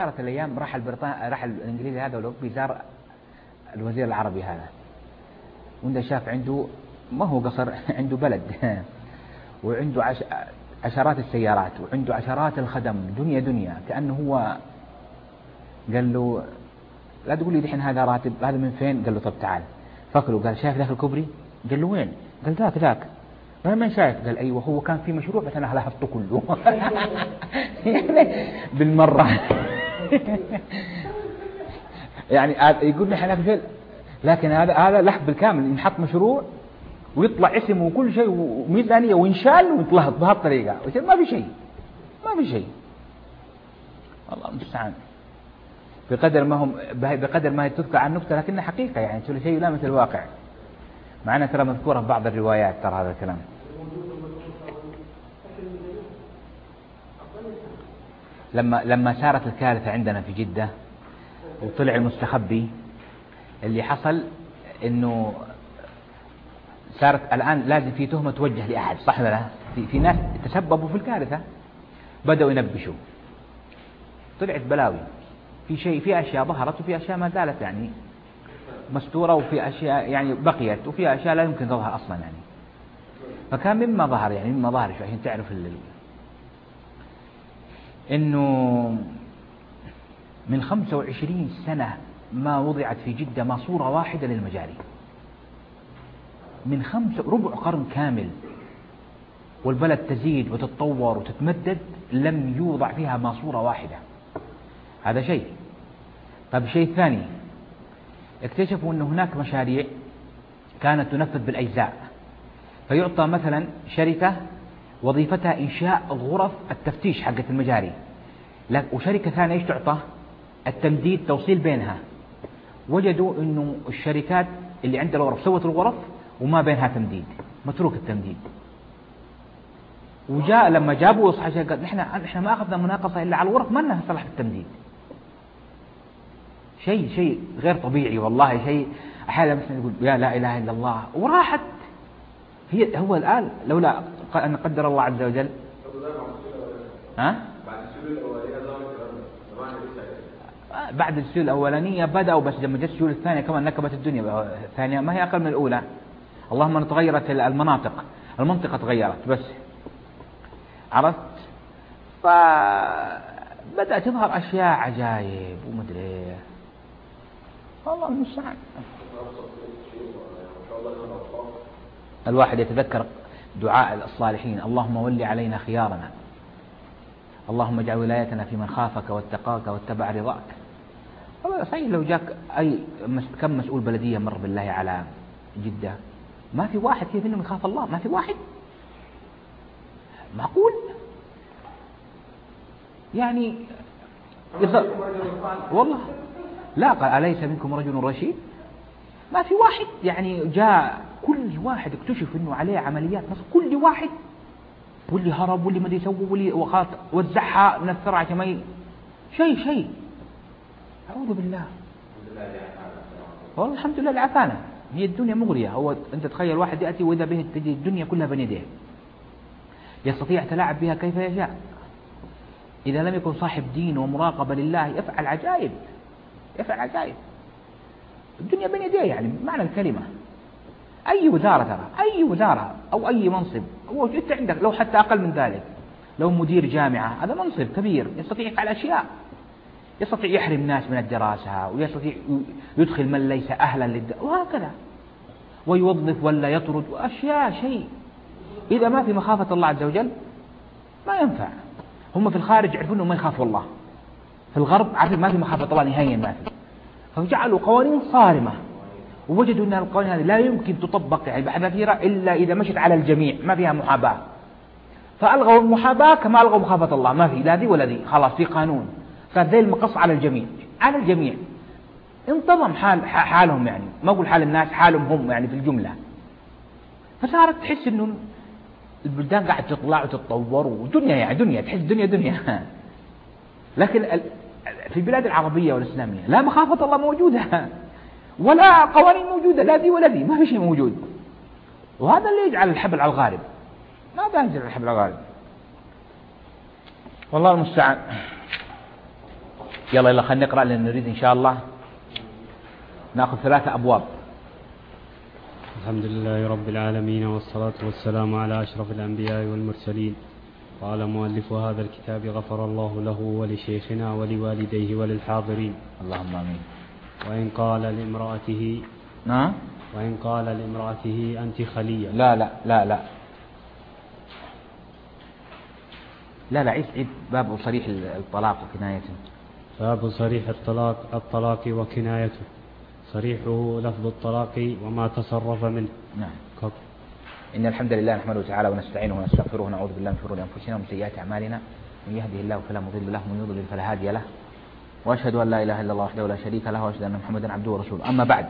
صارت الأيام راح الإنجليزي هذا والأوروبي زار الوزير العربي هذا، وعنده شاف عنده ما هو قصر عنده بلد وعنده عشرات السيارات وعنده عشرات الخدم، دنيا كأنه هو. قال له لا تقول لي دحين هذا راتب، هذا من فين؟ قال له طب تعال فكره. قال شايف ذاك الكوبري؟ قال له وين؟ قال ذاك. ما شايف؟ قال ايوه هو كان في مشروع بس انا هلحفظه كله. يعني بالمره. يعني يقول لي احنا في، لكن هذا لحظ بالكامل، ينحط مشروع ويطلع اسمه وكل شيء وميزانيه وينشال ويطلع بهالطريقه، ما في شيء الله المستعان. بقدر ما تذكر عن نكته لكنها حقيقه، يعني كل شيء لا مثل الواقع، معنا ترى مذكوره في بعض الروايات ترى هذا الكلام. لما صارت الكارثه عندنا في جده وطلع المستخبي، اللي حصل انه صارت الان لازم في تهمه توجه لاحد، صح ولا لا؟ في ناس تسببوا في الكارثه، بداوا ينبشوا، طلعت بلاوي، في اشياء ظهرت وفي اشياء ما زالت يعني مستوره، وفي اشياء يعني بقيت، وفي اشياء لا يمكن تظهر اصلا يعني. فكان مما ظهر شو عشان تعرف انه من 25 سنه ما وضعت في جده ماسوره واحده للمجاري، من ربع قرن كامل، والبلد تزيد وتتطور وتتمدد، لم يوضع فيها ماسوره واحده. هذا شيء. طيب شيء ثاني، اكتشفوا أن هناك مشاريع كانت تنفذ بالأجزاء، فيعطى مثلا شركة وظيفتها إنشاء غرف التفتيش حقة المجاري، وشركة ثانية ايش تعطى؟ التمديد، توصيل بينها. وجدوا أنه الشركات اللي عندها الغرف سوت الغرف وما بينها تمديد، متروك التمديد. وجاء لما جابوا اصحى قال نحن ما أخذنا مناقصة إلا على الغرف، ما لنا صلاح التمديد. شيء غير طبيعي والله، شيء أحيانا مثلا يقول يا لا إله إلا الله، وراحت هو الآن لولا أن قدر الله عز وجل. بعد السيول الأولانية بدأوا، بس لما جت السيول الثانية كمان نكبت الدنيا. الثانية ما هي أقل من الأولى، اللهم أن تغيرت المنطقة تغيرت بس، عرفت؟ فبدأت تظهر أشياء عجائب ومدري إيه، والله المستعان. الواحد يتذكر دعاء الصالحين: اللهم ول علينا خيارنا، اللهم اجعل ولايتنا في من خافك واتقاك واتبع رضاك. صحيح لو جاك كم مسؤول بلدية مر بالله على جدة، ما في واحد كيف انه يخاف الله، ما في واحد، معقول يعني؟ والله لا، قال أليس منكم رجل رشيد؟ ما في واحد يعني جاء، كل واحد اكتشف انه عليه عمليات نصب، كل واحد، واللي هرب واللي ما ادري يسوي واللي وزعها من الثرى كما شيء أعوذ بالله. والله الحمد لله اللي عافانا. هي الدنيا مغرية. هو أنت تخيل واحد يأتي وإذا به تجي الدنيا كلها بين يديه، يستطيع تلاعب بها كيف يشاء. إذا لم يكن صاحب دين ومراقبة لله يفعل عجائب. الدنيا بين يديه يعني معنى الكلمة. أي وزارة ترى، أي وزارة أو أي منصب، هو أنت عندك لو حتى أقل من ذلك، لو مدير جامعة، هذا منصب كبير يستطيع يفعل أشياء، يستطيع يحرم الناس من الدراسة، ويستطيع يدخل من ليس أهلا وهكذا، ويوظف ولا يطرد، وأشياء شيء. إذا ما في مخافة الله عز وجل ما ينفع. هم في الخارج يعرفون أنه ما يخافوا الله، في الغرب عارفين ما في مخافة الله نهائيا، ما في، فجعلوا قوانين صارمة، ووجدوا أن القوانين هذه لا يمكن تطبق يعني بحذافيرها إلا إذا مشت على الجميع، ما فيها محاباة، فألغوا المحاباة كما ألغوا مخافة الله، ما في لا ذي ولا ذي، خلاص في قانون، صار ذي المقص على الجميع، انتظم حالهم، يعني ما أقول حال الناس، حالهم هم يعني في الجملة. فصارت تحس إنه البلدان قاعد تطلع وتتطور، ودنيا يعني دنيا، تحس دنيا. لكن في البلاد العربية والإسلامية لا مخافة الله موجودة، ولا قوانين موجودة، لا ذي ولا ذي، ما في شيء موجود. وهذا اللي يجعل الحبل على الغارب، ماذا يجعل الحبل على الغارب؟ والله المستعان. يلا خلينا نقرأ لأن نريد إن شاء الله نأخذ 3 أبواب. الحمد لله رب العالمين، والصلاة والسلام على أشرف الأنبياء والمرسلين. قال مؤلف هذا الكتاب غفر الله له ولشيخنا ولوالديه وللحاضرين. اللهم آمين. وإن قال لامرأته نعم. وإن قال لامرأته أنت خلية. لا لا لا لا لا لا عيد باب صريح الطلاق وكنايته. باب صريح الطلاق وكنايته. صريحه لفظ الطلاق وما تصرف منه. نعم. إن الحمد لله نحمده تعالى ونستعينه ونستغفره ونعوذ بالله من شرور أنفسنا ومن سيئات أعمالنا، من يهده الله فلا مضل له ومن يضلل فلا هادي له، وأشهد أن لا إله إلا الله وحده لا شريك له، وأشهد أن محمدا عبده ورسوله. أما بعد،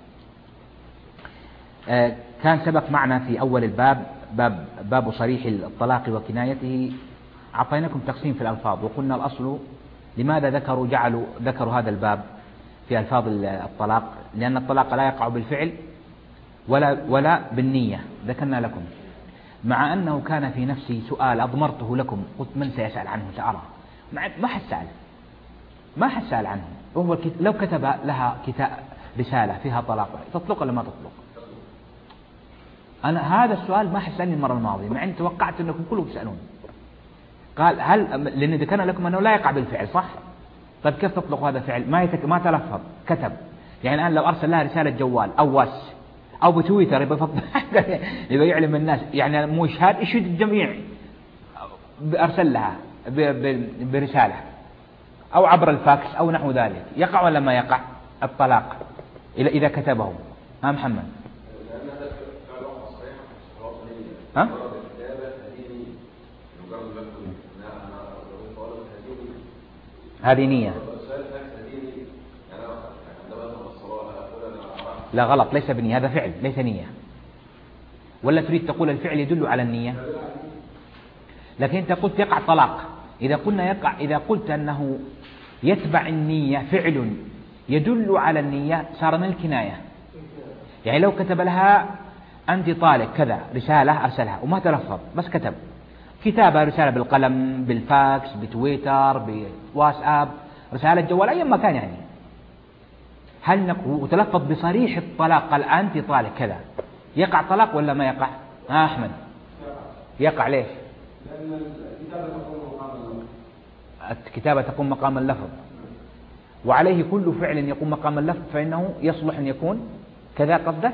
كان سبق معنا في أول الباب باب صريح الطلاق وكنايته، أعطيناكم تقسيم في الألفاظ، وقلنا الأصل لماذا ذكروا هذا الباب في ألفاظ الطلاق، لأن الطلاق لا يقع بالفعل ولا بالنية، ذكرنا لكم، مع أنه كان في نفسي سؤال أضمرته لكم، قلت من سيسأل عنه سأرى، ما حد سأل عنه. وهو لو كتب لها رسالة فيها طلاق تطلق ولا ما تطلق؟ أنا هذا السؤال ما حد سألني المرة الماضية، مع أني توقعت أنكم كلكم تسألون. قال لأن ذكرنا لكم أنه لا يقع بالفعل، صح؟ طيب كيف تطلق هذا الفعل؟ ما تلفظ، كتب. يعني الآن لو أرسل لها رسالة جوال أو واس أو بتويتر يبقى يعلم الناس، يعني مو إشهاد، يشهد الجميع، أرسل لها برسالة أو عبر الفاكس أو نحو ذلك، يقع ولا ما يقع الطلاق إذا كتبه؟ ها محمد؟ ها؟ هذه نية. لا غلط، ليس بنية، هذا فعل ليس نية. ولا تريد تقول الفعل يدل على النية؟ لكن أنت قلت يقع طلاق. إذا قلت أنه يتبع النية فعل يدل على النية صار من الكناية. يعني لو كتب لها أنت طالق كذا رسالة أرسلها وما تلفظ، بس كتب كتابة، رسالة بالقلم، بالفاكس، بتويتر، بواتساب، رسالة جوال، أي مكان، يعني هل نقول وتلفظ بصريح الطلاق قال أنت طالق كذا، يقع طلاق ولا ما يقع؟ أحمد يقع. ليش؟ لأن الكتابة تقوم مقام اللفظ، وعليه كل فعل يقوم مقام اللفظ فإنه يصلح أن يكون كذا. قصدك؟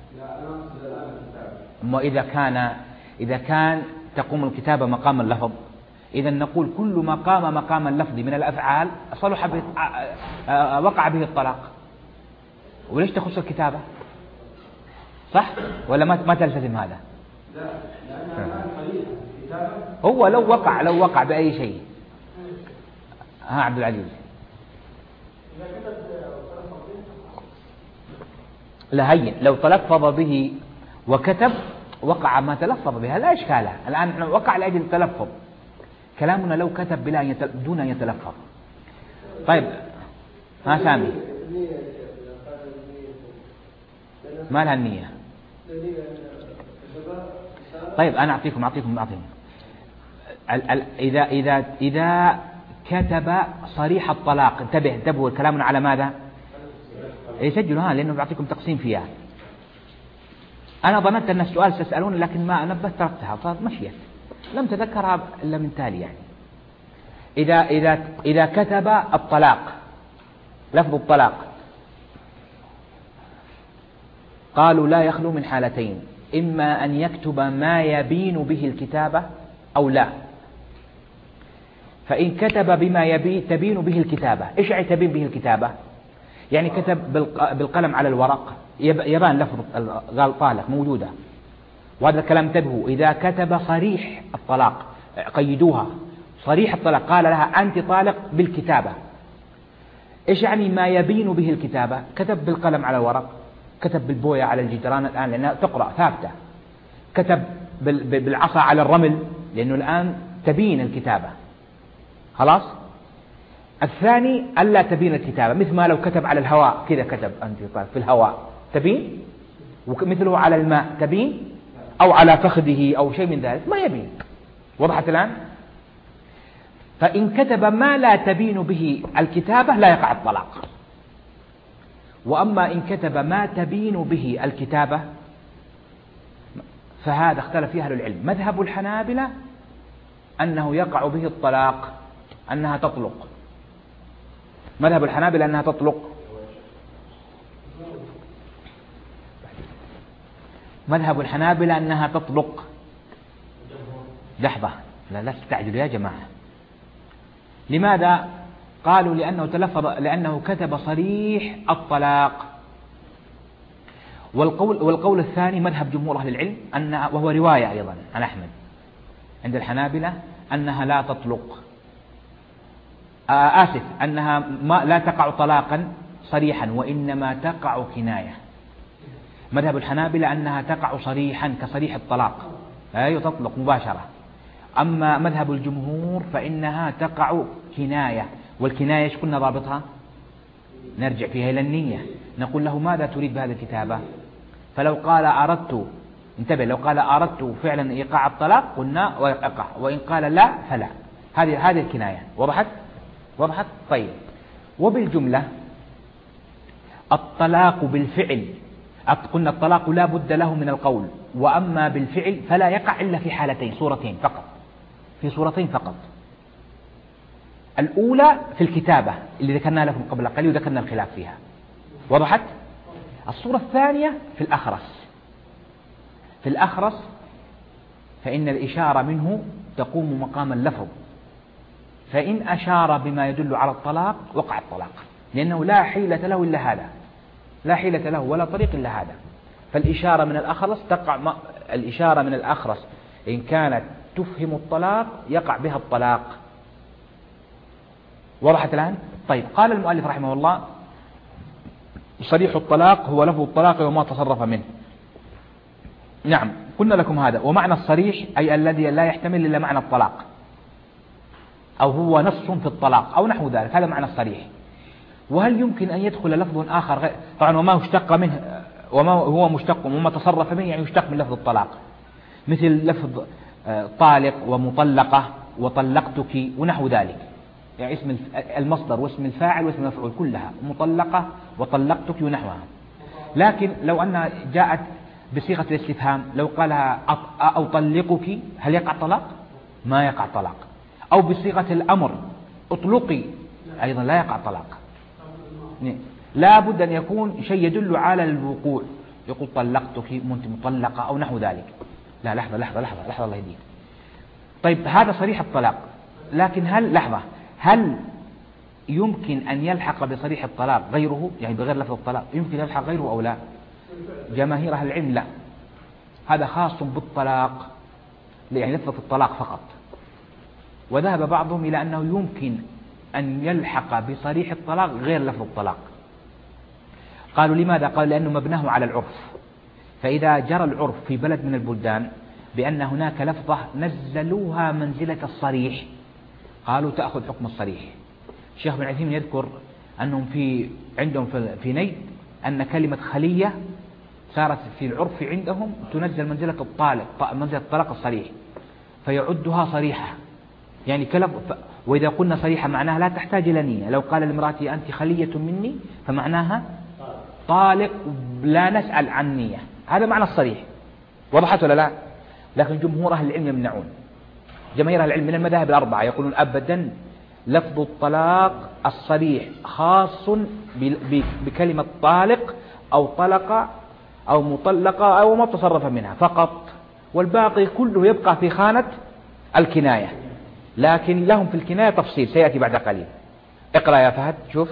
أما إذا كان تقوم الكتابة مقام اللفظ، إذا نقول كل ما قام مقام اللفظ من الأفعال صلح وقع به الطلاق. وليش تخص الكتابة؟ صح ولا ما تلتزم هذا؟ لا، هو لو وقع بأي شيء. ها عبد العزيز؟ لا، هين لو تلفظ به وكتب وقع ما تلفظ بها لا إشكال. الآن وقع لأجل التلفظ، كلامنا لو كتب دون أن يتلفظ. طيب ها سامي؟ ما لها النية. طيب أنا أعطيكم إذا كتب صريح الطلاق، انتبهوا كلامنا على ماذا؟ يسجلوا لأنه بعطيكم تقسيم فيها. أنا ظننت أن السؤال ستسألون لكن ما أنبه تركتها فمشيت، لم تذكرها إلا من تالي. يعني إذا كتب الطلاق، لفظ الطلاق، قالوا لا يخلو من حالتين، إما أن يكتب ما يبين به الكتابة أو لا. فإن كتب بما تبين به الكتابة، إيش يعني تبين به الكتابة؟ يعني كتب بالقلم على الورق يبان لفظ قال طالق موجودة، وهذا الكلام انتبهوا. إذا كتب صريح الطلاق، قيدوها، صريح الطلاق، قال لها أنت طالق بالكتابة، إيش يعني ما يبين به الكتابة؟ كتب بالقلم على الورق، كتب بالبوية على الجدران الآن لأنها تقرأ ثابتة، كتب بالعصا على الرمل لأنه الآن تبين الكتابة، خلاص. الثاني ألا تبين الكتابة، مثل ما لو كتب على الهواء كذا، كتب أنت طالق في الهواء تبين، ومثله على الماء تبين، أو على فخذه أو شيء من ذلك ما يبين. وضحت الآن؟ فإن كتب ما لا تبين به الكتابة لا يقع الطلاق. وأما إن كتب ما تبين به الكتابة فهذا اختلف فيه أهل العلم. مذهب الحنابلة أنه يقع به الطلاق، أنها تطلق. مذهب الحنابلة أنها تطلق. مذهب الحنابلة أنها تطلق. لحظة، لا تستعجلوا يا جماعة. لماذا؟ قالوا لأنه كتب صريح الطلاق. والقول الثاني مذهب جمهور أهل العلم وهو رواية أيضا عن أحمد عند الحنابلة أنها لا تطلق، أنها لا تقع طلاقا صريحا وإنما تقع كناية. مذهب الحنابلة أنها تقع صريحا كصريح الطلاق، أي تطلق مباشرة. أما مذهب الجمهور فإنها تقع كناية. والكناية ايش قلنا ضابطها؟ نرجع فيها إلى النية، نقول له ماذا تريد بهذه الكتابة؟ فلو قال أردت، انتبه، لو قال أردت فعلا إيقاع الطلاق قلنا ويقع، وإن قال لا فلا. هذه الكناية. وضحت؟ طيب. وبالجملة الطلاق بالفعل، قلنا الطلاق لا بد له من القول، وأما بالفعل فلا يقع إلا في حالتين، صورتين فقط، في صورتين فقط. الأولى في الكتابة اللي ذكرنا لكم قبل قليل وذكرنا الخلاف فيها. وضحت؟ الصورة الثانية في الأخرس فإن الإشارة منه تقوم مقام اللفظ، فإن أشار بما يدل على الطلاق وقع الطلاق، لأنه لا حيلة له إلا هذا، لا حيلة له ولا طريق إلا هذا. فالإشارة من الأخرس تقع، الإشارة من الأخرس إن كانت تفهم الطلاق يقع بها الطلاق. وضحت الآن؟ طيب. قال المؤلف رحمه الله: صريح الطلاق هو لفظ الطلاق وما تصرف منه. نعم، قلنا لكم هذا. ومعنى الصريح أي الذي لا يحتمل إلا معنى الطلاق، أو هو نص في الطلاق أو نحو ذلك، هذا معنى الصريح. وهل يمكن أن يدخل لفظ آخر غير طبعا وما اشتق منه، وما هو مشتق وما تصرف منه يعني يشتق من لفظ الطلاق، مثل لفظ طالق ومطلقة وطلقتك ونحو ذلك، يعني اسم المصدر واسم الفاعل واسم المفعول كلها مطلقة وطلقتك ونحوها. لكن لو أنها جاءت بصيغة الاستفهام، لو قالها أو طلقك، هل يقع طلاق؟ ما يقع طلاق. أو بصيغة الأمر اطلقي، أيضا لا يقع طلاق. لا بد أن يكون شيء يدل على الوقوع، يقول طلقتك أنت مطلقة أو نحو ذلك. لا، لحظة الله يهديك. طيب، هذا صريح الطلاق. لكن هل يمكن أن يلحق بصريح الطلاق غيره، يعني بغير لفظ الطلاق يمكن يلحق غيره أو لا؟ جماهير أهل العلم لا، هذا خاص بالطلاق، يعني لفظ الطلاق فقط. وذهب بعضهم إلى أنه يمكن أن يلحق بصريح الطلاق غير لفظ الطلاق. قالوا لماذا؟ قالوا لأنه مبناه على العرف، فإذا جرى العرف في بلد من البلدان بأن هناك لفظة نزلوها منزلة الصريح، قالوا تأخذ حكم الصريح. الشيخ بن عثيمين يذكر أنهم عندهم في نجد أن كلمة خلية صارت في العرف عندهم تنزل منزلة الطلاق الصريح، فيعدها صريحة، يعني وإذا قلنا صريحة معناها لا تحتاج إلى نية. لو قال لامرأتي أنت خلية مني فمعناها طالق، لا نسأل عن نية، هذا معنى الصريح. وضحت ولا لا؟ لكن جمهور أهل العلم يمنعون. جماهير أهل العلم من المذاهب الأربعة يقولون أبدا لفظ الطلاق الصريح خاص بكلمة طالق أو طلق أو مطلقة أو ما تصرف منها فقط، والباقي كله يبقى في خانة الكناية. لكن لهم في الكناية تفصيل سيأتي بعد قليل. اقرأ يا فهد شوف.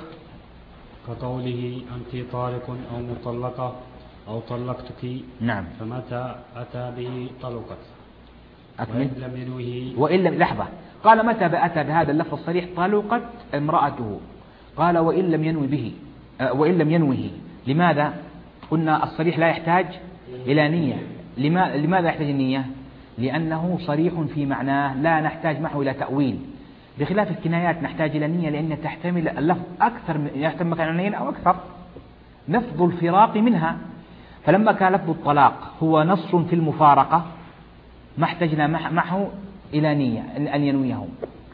كقوله أنت طالق أو مطلقة أو طلقتك. نعم. فمتى أتى به طلقت وإن لم ينوه. وإن لم لحظة، قال متى أتى بهذا اللفظ الصريح طلقت امرأته، قال وإن لم ينوي به وإن لم ينوه. لماذا؟ قلنا الصريح لا يحتاج إلى نية. لماذا يحتاج النية؟ لأنه صريح في معناه لا نحتاج معه إلى تأويل، بخلاف الكنايات نحتاج إلى نية لأن تحتمل اللفظ أكثر، يحتمل معنيين أو أكثر، لفظ الفراق منها. فلما كان لفظ الطلاق هو نص في المفارقة ما احتجنا معه إلى نية أن ينويه.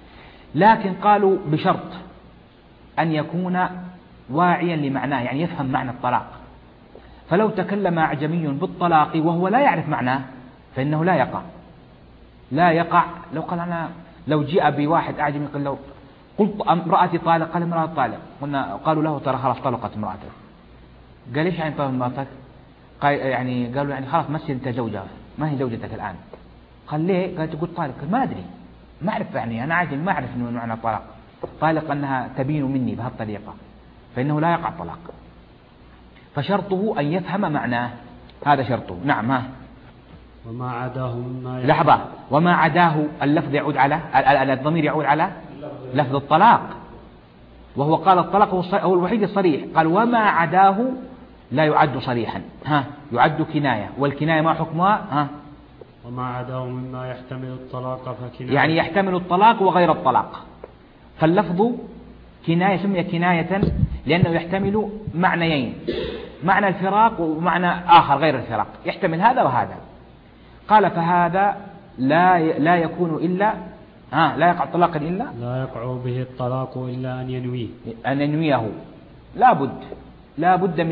لكن قالوا بشرط أن يكون واعيا لمعناه، يعني يفهم معنى الطلاق. فلو تكلم أعجمي بالطلاق وهو لا يعرف معناه فإنه لا يقع. لو قال لو جاء بواحد أعجمي قال له قلت امرأتي طالق، قال امرأة طالق، قالوا له ترى خلاص طلقت امرأتك. قال ليش يعني طلقت امرأتك؟ يعني قالوا يعني خلاص مثل أنت زوجها، ما هي زوجتك الآن. قال ليه؟ قال تقول طالق. قال ما أدري، ما أعرف، يعني أنا عاجل ما أعرف إنه معنى الطلاق. طالق أنها تبين مني بهالطريقة، فإنه لا يقع طلاق. فشرطه أن يفهم معناه، هذا شرطه. نعم. ها وما عداه مما لحظة، وما عداه اللفظ يعود على الضمير يعود على لفظ الطلاق، وهو قال الطلاق هو الوحيد الصريح. قال وما عداه لا يعد صريحا، يعد كناية، والكناية ما حكمها؟ وما عداه مما يحتمل الطلاق فكناية، يعني يحتمل الطلاق وغير الطلاق. فاللفظ كناية سمي كناية لأنه يحتمل معنيين، معنى الفراق ومعنى آخر غير الفراق، يحتمل هذا وهذا. قال فهذا لا يكون إلا لا يقع طلاقا إلا لا يقع به الطلاق إلا أن ينويه. لا بد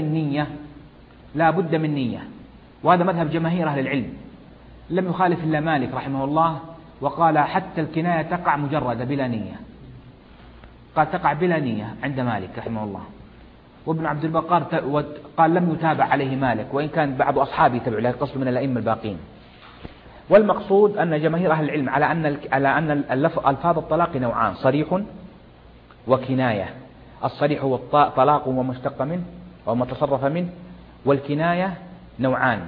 من نية، وهذا مذهب جماهير أهل العلم، لم يخالف إلا مالك رحمه الله، وقال حتى الكناية تقع مجردة بلا نية، قال تقع بلا نية عند مالك رحمه الله. وابن عبد البر قال لم يتابع عليه مالك، وإن كان بعض أصحابه يتبع له، قصد من الأئمة الباقين. والمقصود أن جماهير أهل العلم على أن ألفاظ الطلاق نوعان، صريح وكناية. الصريح هو طلاق وما اشتق منه وما تصرف منه، والكناية نوعان.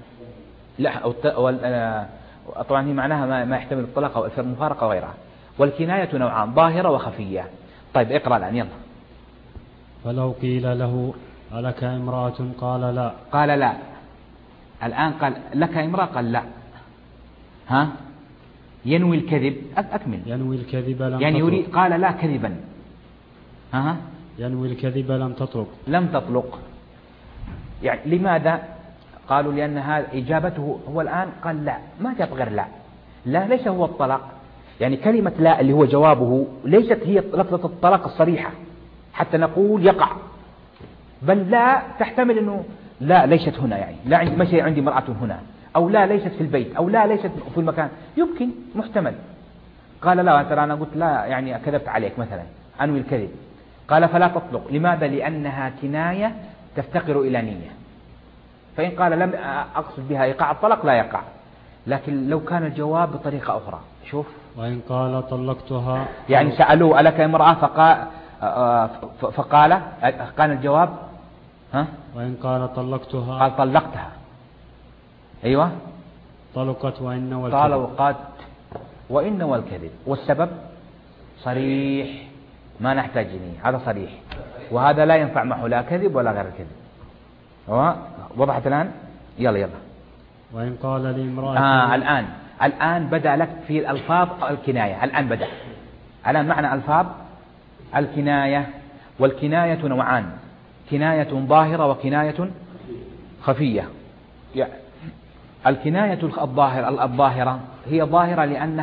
طبعا هي معناها ما يحتمل الطلاق أو المفارقة وغيرها. والكناية نوعان، ظاهرة وخفية. طيب اقرأ الآن يلا. فلو قيل له ألك امرأة قال لا. الآن قال لك امرأة، قال لا. ينوي الكذب، أكمل. ينوي الكذب لم يعني تطلق. يريد، قال لا كذبا. ينوي الكذب لم تطلق. يعني لماذا؟ قالوا لأن هذا إجابته هو الآن قال لا، ما جاب غير لا ليس هو الطلاق. يعني كلمة لا اللي هو جوابه ليست هي لفظة الطلاق الصريحة حتى نقول يقع، بل لا تحتمل أنه لا ليست هنا، يعني لا عندي مرأة هنا، أو لا ليست في البيت، أو لا ليست في المكان، يمكن محتمل. قال لا ترى أنا قلت لا، يعني كذبت عليك مثلا، أنوي الكذب. قال فلا تطلق. لماذا؟ لأنها كناية تفتقر إلى نية، فإن قال لم أقصد بها إيقاع الطلاق لا يقع. لكن لو كان الجواب بطريقة أخرى، شوف، وإن قال طلقتها، يعني سألوه ألك امرأة فقال كان الجواب وإن قال طلقتها، قال طلقتها. أيوة، طلقت وإن والكذب. والسبب صريح، ما نحتاج نية، هذا صريح، وهذا لا ينفع معه لا كذب ولا غير الكذب. وضحت الآن؟ يلا. وإن قال لامرأة الآن بدأ لك في الألفاظ الكناية. الآن معنى ألفاظ الكناية. والكناية نوعان، كناية ظاهرة وكناية خفية. الكناية الظاهرة هي ظاهرة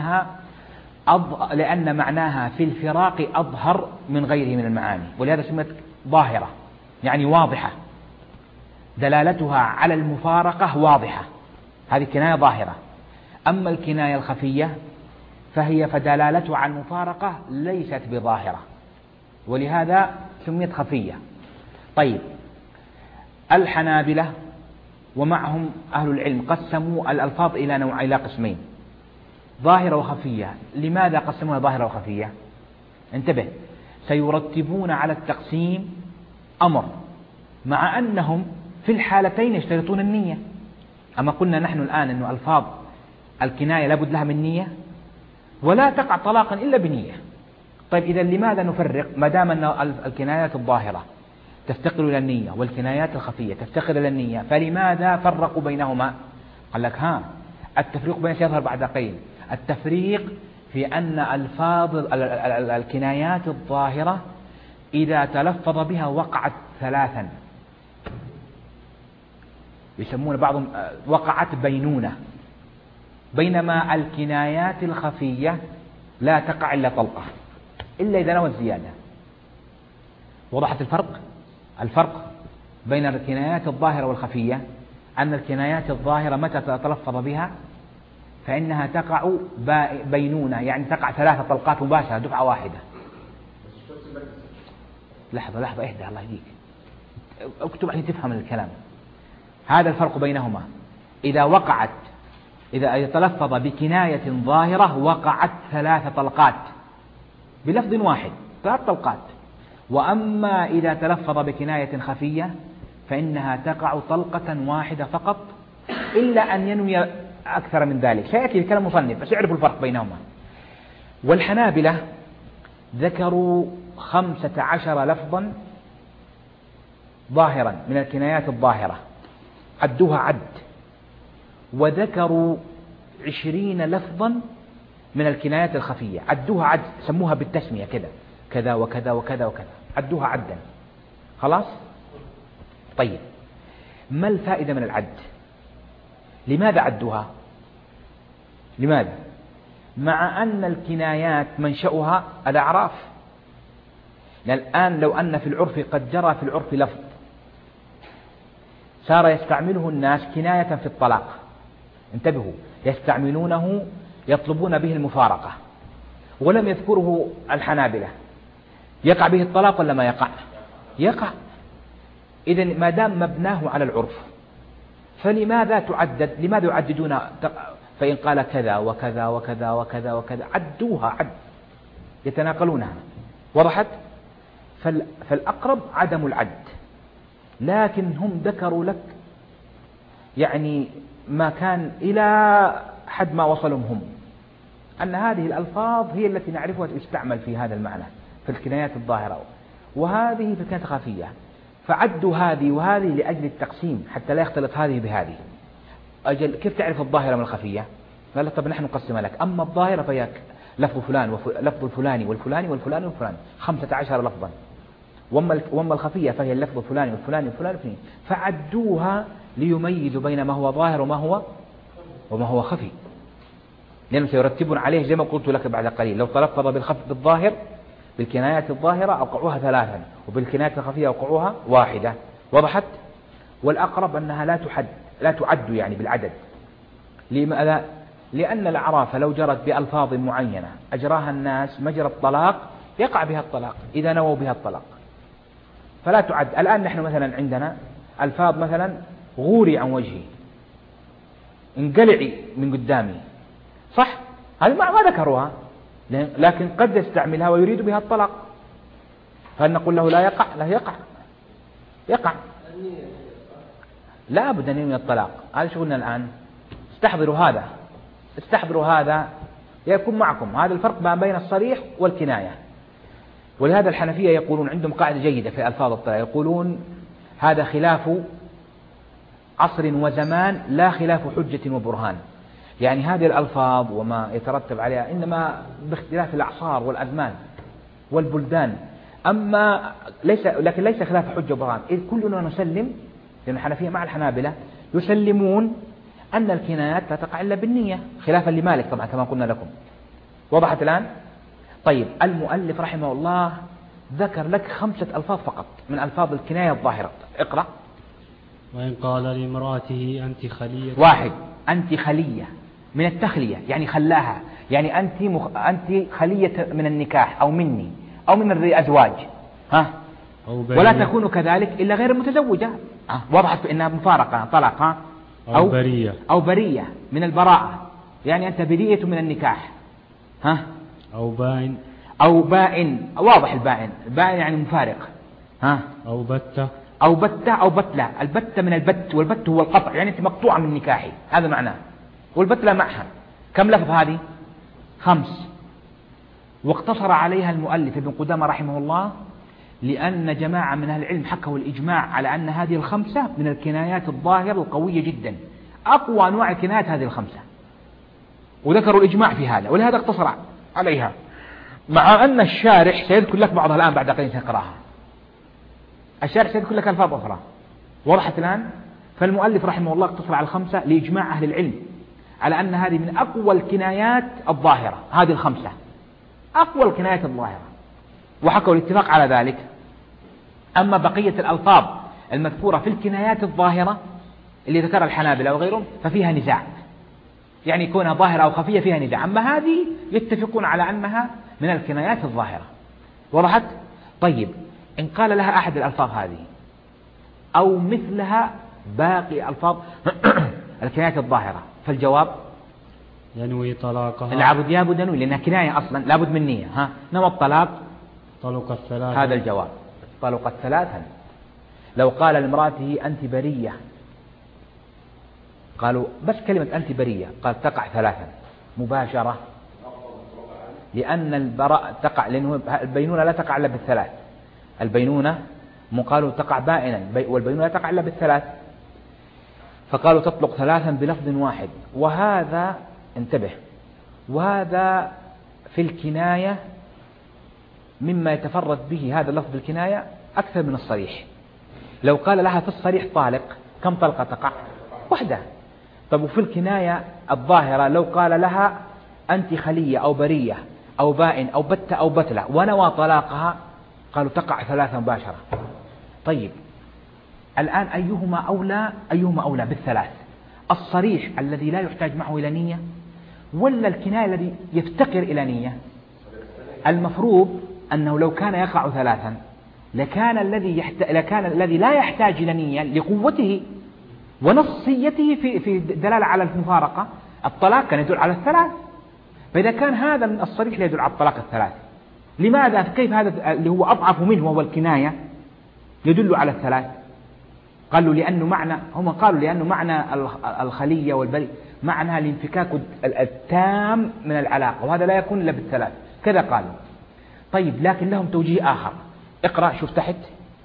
لأن معناها في الفراق أظهر من غيره من المعاني، ولهذا سمت ظاهرة، يعني واضحة، دلالتها على المفارقة واضحة، هذه كناية ظاهرة. أما الكناية الخفية فهي فدلالتها على المفارقة ليست بظاهرة، ولهذا سميت خفية. طيب، الحنابلة ومعهم أهل العلم قسموا الألفاظ إلى قسمين، ظاهرة وخفية. لماذا قسموها ظاهرة وخفية؟ انتبه، سيرتبون على التقسيم أمر، مع أنهم في الحالتين يشترطون النية. أما قلنا نحن الآن أن ألفاظ الكناية لابد لها من نية، ولا تقع طلاقا إلا بنية. طيب إذا لماذا نفرق ما دام أن الكنايات الظاهرة تفتقر إلى النية والكنايات الخفية تفتقر إلى النية، فلماذا فرقوا بينهما؟ قال لك التفريق بين يظهر بعد قيل. التفريق في أن ألفاظ الكنايات الظاهرة إذا تلفظ بها وقعت ثلاثا، يسمون بعضهم وقعت بينونة، بينما الكنايات الخفية لا تقع إلا طلقة. إلا إذا نوى الزيادة. وضحت الفرق؟ الفرق بين الكنايات الظاهرة والخفية أن الكنايات الظاهرة متى تتلفظ بها فإنها تقع بينونة، يعني تقع 3 طلقات مباشرة دفعة واحدة. لحظة اهدى الله يهديك، اكتب عشان تفهم الكلام. هذا الفرق بينهما. إذا تلفظ بكناية ظاهرة وقعت 3 طلقات بلفظ واحد، 3 طلقات. وأما إذا تلفظ بكناية خفية فإنها تقع طلقة واحدة فقط، إلا أن ينوي أكثر من ذلك. سيأتي الكلام مصنف بس يعرفوا الفرق بينهما. والحنابلة ذكروا 15 لفظا ظاهرا من الكنايات الظاهرة عدوها عد، وذكروا 20 لفظا من الكنايات الخفية عدوها عد، سموها بالتسمية كذا وكذا وكذا وكذا، عدوها عدا. خلاص؟ طيب، ما الفائدة من العد؟ لماذا عدوها؟ لماذا؟ مع أن الكنايات منشأها الأعراف. الآن لو أن في العرف قد جرى في العرف لفظ صار يستعمله الناس كناية في الطلاق، انتبهوا، يستعملونه يطلبون به المفارقة، ولم يذكره الحنابلة، يقع به الطلاق ولا ما يقع؟ يقع. إذن ما دام مبناه على العرف فلماذا تعدد؟ لماذا يعددون؟ فإن قال كذا وكذا وكذا وكذا وكذا عدوها عد، يتناقلونها. وضحت؟ فالأقرب عدم العد، لكن هم ذكروا لك يعني ما كان إلى حد ما وصلهم هم، أن هذه الألفاظ هي التي نعرفها تستعمل في هذا المعنى في الكنايات الظاهرة، وهذه في الكنايات الخفية، فعدوا هذه وهذه لأجل التقسيم حتى لا يختلط هذه بهذه. أجل كيف تعرف الظاهرة من الخفية؟ قال طب نحن نقسمها لك، أما الظاهرة فهي لفظ فلان ولفظ الفلاني والفلاني والفلاني والفلاني 15 لفظا، وأما الخفية فهي اللفظ الفلاني والفلاني والفلاني والفلاني، فعدوها ليميزوا بين ما هو ظاهر وما هو خفي، لأنهم سيرتبون عليه زي ما قلت لك بعد قليل. لو تلفظ بالظاهر بالكنايات الظاهرة أوقعوها 3، وبالكنايات الخفية أوقعوها 1. وضحت؟ والأقرب أنها لا تعد يعني بالعدد. لماذا؟ لأن الأعراف لو جرت بألفاظ معينة أجراها الناس مجرى الطلاق يقع بها الطلاق إذا نووا بها الطلاق، فلا تعد. الآن نحن مثلا عندنا ألفاظ مثلا غوري عن وجهي، انقلعي من قدامي، صح؟ هذه ما ذكروها، لكن قد يستعملها ويريد بها الطلاق، فهل نقول له لا يقع؟ لا يقع لا بد أن ينوي الطلاق. هذا شغلنا الآن. استحضروا هذا يكون معكم. هذا الفرق ما بين الصريح والكناية. ولهذا الحنفية يقولون عندهم قاعدة جيدة في ألفاظ الطلاق، يقولون هذا خلاف عصر وزمان لا خلاف حجة وبرهان. يعني هذه الألفاظ وما يترتب عليها إنما باختلاف الأعصار والأزمان والبلدان، لكن ليس خلاف حجة وبرهان. إذ كلنا نسلم، لأن الحنفية مع الحنابلة يسلمون أن الكنايات لا تقع إلا بالنية، خلافا لمالك طبعا كما قلنا لكم. وضحت الآن؟ طيب، المؤلف رحمه الله ذكر لك 5 ألفاظ فقط من ألفاظ الكناية الظاهرة. اقرأ. وإن قال لامرأته أنت خلية. 1. أنت خلية من التخلية، يعني خلاها، يعني أنت خلية من النكاح أو مني أو من الأزواج، ولا تكون كذلك إلا غير متزوجة. وضحت بأنها مفارقة طلاق. أو برية من البراءة، يعني أنت بريئة من النكاح. أو بائن. واضح البائن يعني مفارق. أو بتة أو بتلة. البتة من البت، والبت هو القطع، يعني أنت مقطوعة من نكاحي، هذا معناه. والبتلة معها. كم لفظ هذه؟ 5. واقتصر عليها المؤلف ابن قدامة رحمه الله، لأن جماعة من أهل العلم حكوا الإجماع على أن هذه 5 من الكنايات الظاهرة القوية جدا، أقوى أنواع الكنايات هذه 5، وذكروا الإجماع في هذا، ولهذا اقتصر عليها، مع أن الشارح سيذكر لك بعضها الآن بعد قليل سنقراها. الشارح سيذكر لك ألفاظ أخرى. وضحت الآن؟ فالمؤلف رحمه الله اقتصر على 5 لإجماع أهل العلم على أن هذه من أقوى الكنايات الظاهرة. هذه 5 أقوى الكنايات الظاهرة، وحكوا الاتفاق على ذلك. أما بقية الألفاظ المذكورة في الكنايات الظاهرة اللي ذكر الحنابلة وغيرهم ففيها نزاع، يعني كونها ظاهرة أو خفية فيها نزاع. أما هذه يتفقون على أنها من الكنايات الظاهرة. وضحت؟ طيب، إن قال لها أحد الألفاظ هذه أو مثلها باقي ألفاظ الكنايات الظاهرة فالجواب ينوي طلاقها. العبد يابد ينوي، لأنها كناية أصلا لابد من نية. نوى الطلاق طلقت ثلاثا. هذا الجواب، طلقت ثلاثا. لو قال لامرأته أنت برية، قالوا بس كلمة أنت برية، قال تقع ثلاثا مباشرة، لأن البراء تقع، لأنه البينونة لا تقع إلا بالثلاث. البينونة قالوا تقع بائنا، والبينونة لا تقع إلا بالثلاث، فقالوا تطلق ثلاثا بلفظ واحد. وهذا انتبه، وهذا في الكناية مما يتفرد به هذا اللفظ الكناية أكثر من الصريح. لو قال لها في الصريح طالق كم طلقة تقع؟ واحدة. طب وفي الكناية الظاهرة لو قال لها أنت خلية أو برية أو بائن أو بتة أو بتلة ونوى طلاقها، قالوا تقع ثلاثة مباشرة. طيب الآن أيهما أولى بالثلاث؟ الصريح الذي لا يحتاج معه إلى نية، ولا الكناية الذي يفتقر إلى نية؟ المفروض أنه لو كان يقع ثلاثا لكان الذي لا يحتاج إلى نية لقوته ونصيته في دلالة على المفارقة الطلاق كان يدل على الثلاث. فإذا كان هذا من الصريح لا يدل على الطلاق الثلاث، لماذا كيف هذا اللي هو أضعف منه وهو الكناية يدل على الثلاث؟ قالوا لأنه معنى الخلية والبري معنى الانفكاك التام من العلاقة، وهذا لا يكون إلا بالثلاث، كذا قالوا. طيب لكن لهم توجيه آخر. اقرأ، شوف تحت.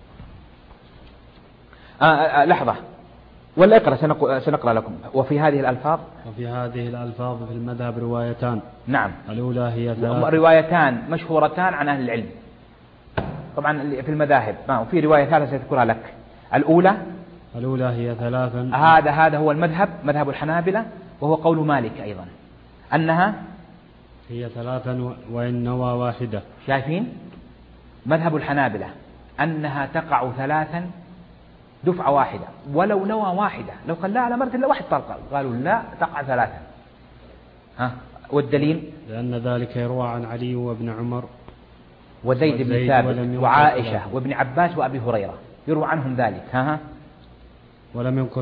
لحظة، ولا اقرأ، سنقرأ لكم. وفي هذه الألفاظ في المذهب روايتان. نعم، الأولى هي روايتان مشهورتان عن أهل العلم طبعا في المذاهب، وفي رواية ثالثة سأذكرها لك. الأولى هي ثلاثا. هذا هو مذهب الحنابلة، وهو قول مالك أيضا، أنها هي ثلاثا وإن نوى واحدة. شايفين؟ مذهب الحنابلة أنها تقع ثلاثا دفعة واحدة، ولو نوى واحدة، لو قال لا أنا مرت إلا واحد طلقة، قالوا لا تقع ثلاثا. والدليل لأن ذلك يروى عن علي وابن عمر وزيد بن ثابت وعائشة وابن عباس وأبي هريرة، يروى عنهم ذلك. ولم ينقل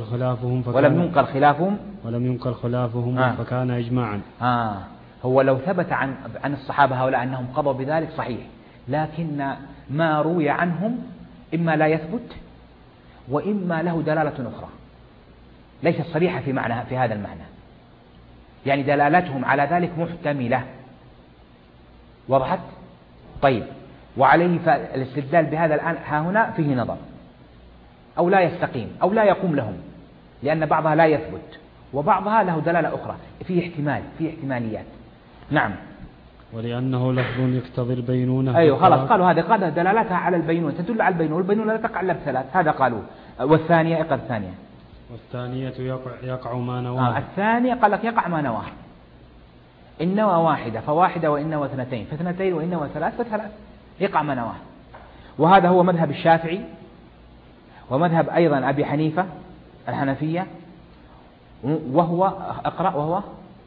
خلافهم فكان إجماعا. هو لو ثبت عن الصحابة هؤلاء أنهم قضوا بذلك صحيح، لكن ما روي عنهم إما لا يثبت وإما له دلالة أخرى ليست صريحة في هذا المعنى، يعني دلالتهم على ذلك محتملة. وضحت؟ طيب، وعليه فالاستدلال بهذا الآن هنا فيه نظر، أو لا يستقيم أو لا يقوم لهم، لأن بعضها لا يثبت وبعضها له دلالة أخرى، فيه احتماليات. نعم. ولأنه لفظ يقتضي البينونة. أيوه خلاص، قالوا هذا قال دلالتها على البينونة، تدل على البينونة، والبينونة لا تقع إلا بثلاث، هذا قالوا. والثانية اقرأ الثانية. والثانية يقع ما نواه. الثانية قال لك يقع ما نواه. إن نوى واحدة فواحدة، وإن نوى اثنتين فاثنتين، وإن نوى ثلاث فثلاث، يقع ما نواه. وهذا هو مذهب الشافعي ومذهب أيضا أبي حنيفة الحنفية، وهو اقرأ وهو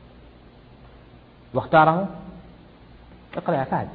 واختاره. اقرأ يا فهد.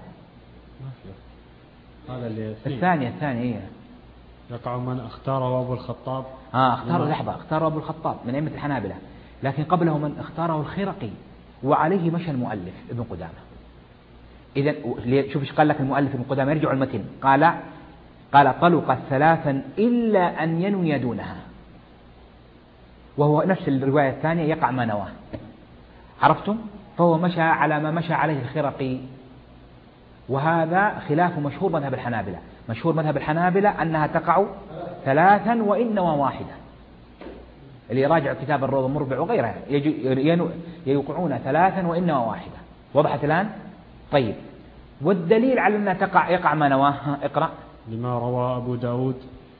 هذا اللي الثانية هي يقع من اختاره أبو الخطاب. اختاره أبو الخطاب من أئمة الحنابلة، لكن قبله من اختاره الخرقي، وعليه مشى المؤلف ابن قدامة. إذا شوف ايش قال لك المؤلف ابن قدامة، يرجع المتن، قال طلقت ثلاثا إلا أن ينوي دونها، وهو نفس الرواية الثانية يقع ما نواه. عرفتم؟ فهو مشى على ما مشى عليه الخرقي، وهذا خلاف مشهور مذهب الحنابلة. مشهور مذهب الحنابلة أنها تقع ثلاثا وإن نوى واحدة. اللي يراجع كتاب الروض المربع وغيرها يوقعون ثلاثا وإن نوى واحدة. وضحت الآن؟ طيب، والدليل على أنها يقع ما نواه، اقرأ. لما روى أبو داود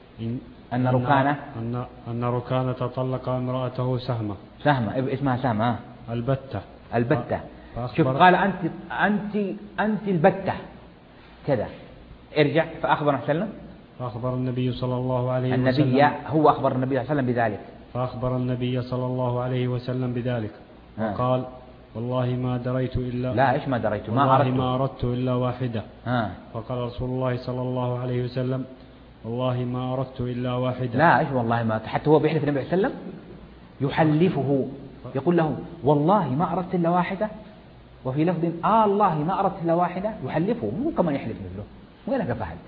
أن ركانة طلق امرأته سهمة اسمها سهمة البتة. شوف، قال أنت البتة كذا، ارجع. فأخبر النبي صلى الله عليه وسلم. فأخبر النبي صلى الله عليه وسلم. النبي هو أخبر النبي صلى الله عليه وسلم بذلك. فأخبر النبي صلى الله عليه وسلم بذلك وقال والله ما دريت إلا لا إيش ما دريت ما أردت إلا واحدة. فقال رسول الله صلى الله عليه وسلم والله ما أردت إلا واحدة. لا إيش والله ما، حتى هو بيحلف النبي صلى الله عليه وسلم يحلفه يقول له والله ما أردت إلا واحدة، وفي لفظ الله ما أردت إلا واحدة، يحلفه مو كمان يحلف مثله. وين قفحت.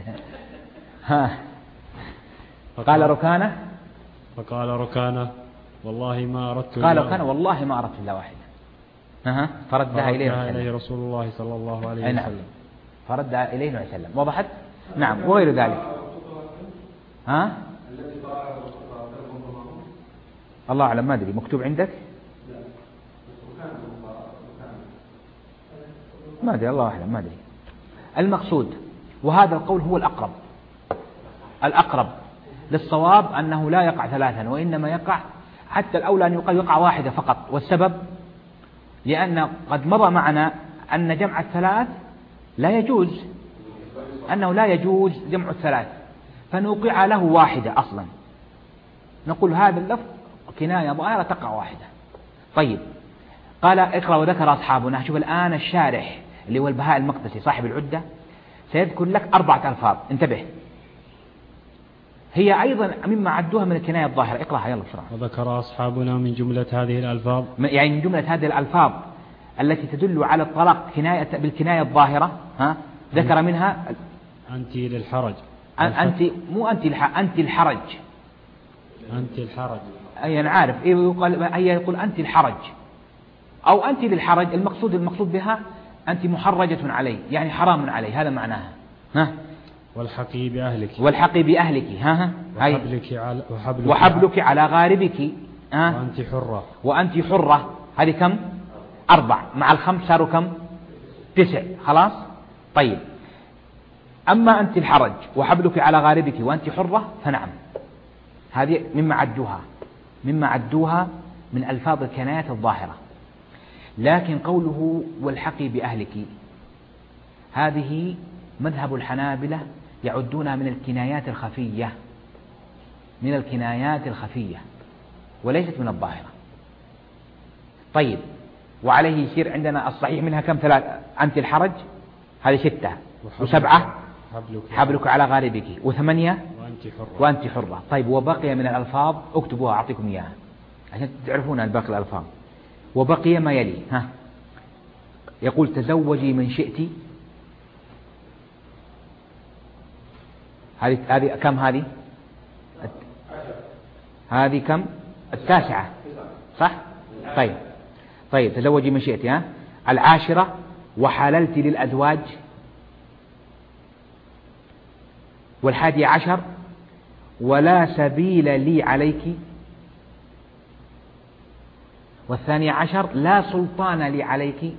فقال ركانة والله ما أردت. قال ركانة والله ما أردت إلا واحدة. فردها إليه رسول الله صلى الله عليه وسلم. فردها إليه صلى الله عليه وسلم. وضحت؟ نعم. وغير ذلك. الله أعلم، ما أدري مكتوب عندك؟ ما أدري، الله أعلم، ما أدري. المقصود، وهذا القول هو الأقرب للصواب، أنه لا يقع ثلاثا، وإنما يقع، حتى الأولى أن يقال يقع واحدة فقط. والسبب لأن قد مضى معنا أن جمع الثلاث لا يجوز، أنه لا يجوز جمع الثلاث، فنوقع له واحدة أصلا. نقول هذا اللفظ كناية ظاهرة تقع واحدة. طيب، قال اقرأ وذكر أصحابنا. شوف الآن الشارح اللي هو البهاء المقدسي صاحب العدة سيذكر لك 4 ألفاظ، انتبه، هي أيضا مما عدوها من الكناية الظاهرة. اقرأها يلا بسرعة. وذكر أصحابنا من جملة هذه الألفاظ، يعني من جملة هذه الألفاظ التي تدل على الطلاق بالكناية الظاهرة. ذكر منها أنت للحرج. أنت مو أنت الحرج. أنت الحرج. أي أنا عارف. يقول أنت الحرج أو أنت للحرج. المقصود بها أنت محرجة عليه، يعني حرام عليه، هذا معناها. والحقي بأهلك. وحبلك على غاربك. وأنت حرة. هذه كم؟ 4 مع 5 صاروا كم؟ 9. خلاص. طيب، أما أنت الحرج وحبلك على غاربك وأنت حرة فنعم، هذه مما عدوها من ألفاظ الكنايات الظاهرة. لكن قوله والحقي بأهلك، هذه مذهب الحنابلة يعدونها من الكنايات الخفية وليست من الظاهرة. طيب، وعليه يصير عندنا الصحيح منها كم؟ 3. أنت الحرج هذه 6، و7 حبلك على غاربك، و8 وأنت حرة. طيب، وبقي من الألفاظ، اكتبوها أعطيكم إياها عشان تعرفون باقي الألفاظ. وبقي ما يلي. يقول تزوجي من شئت. هذه كم؟ هذه كم؟ 9 صح؟ طيب تزوجي من شئت. 10 وحللت للأزواج. 11 ولا سبيل لي عليك. 12 لا سلطان لي عليك.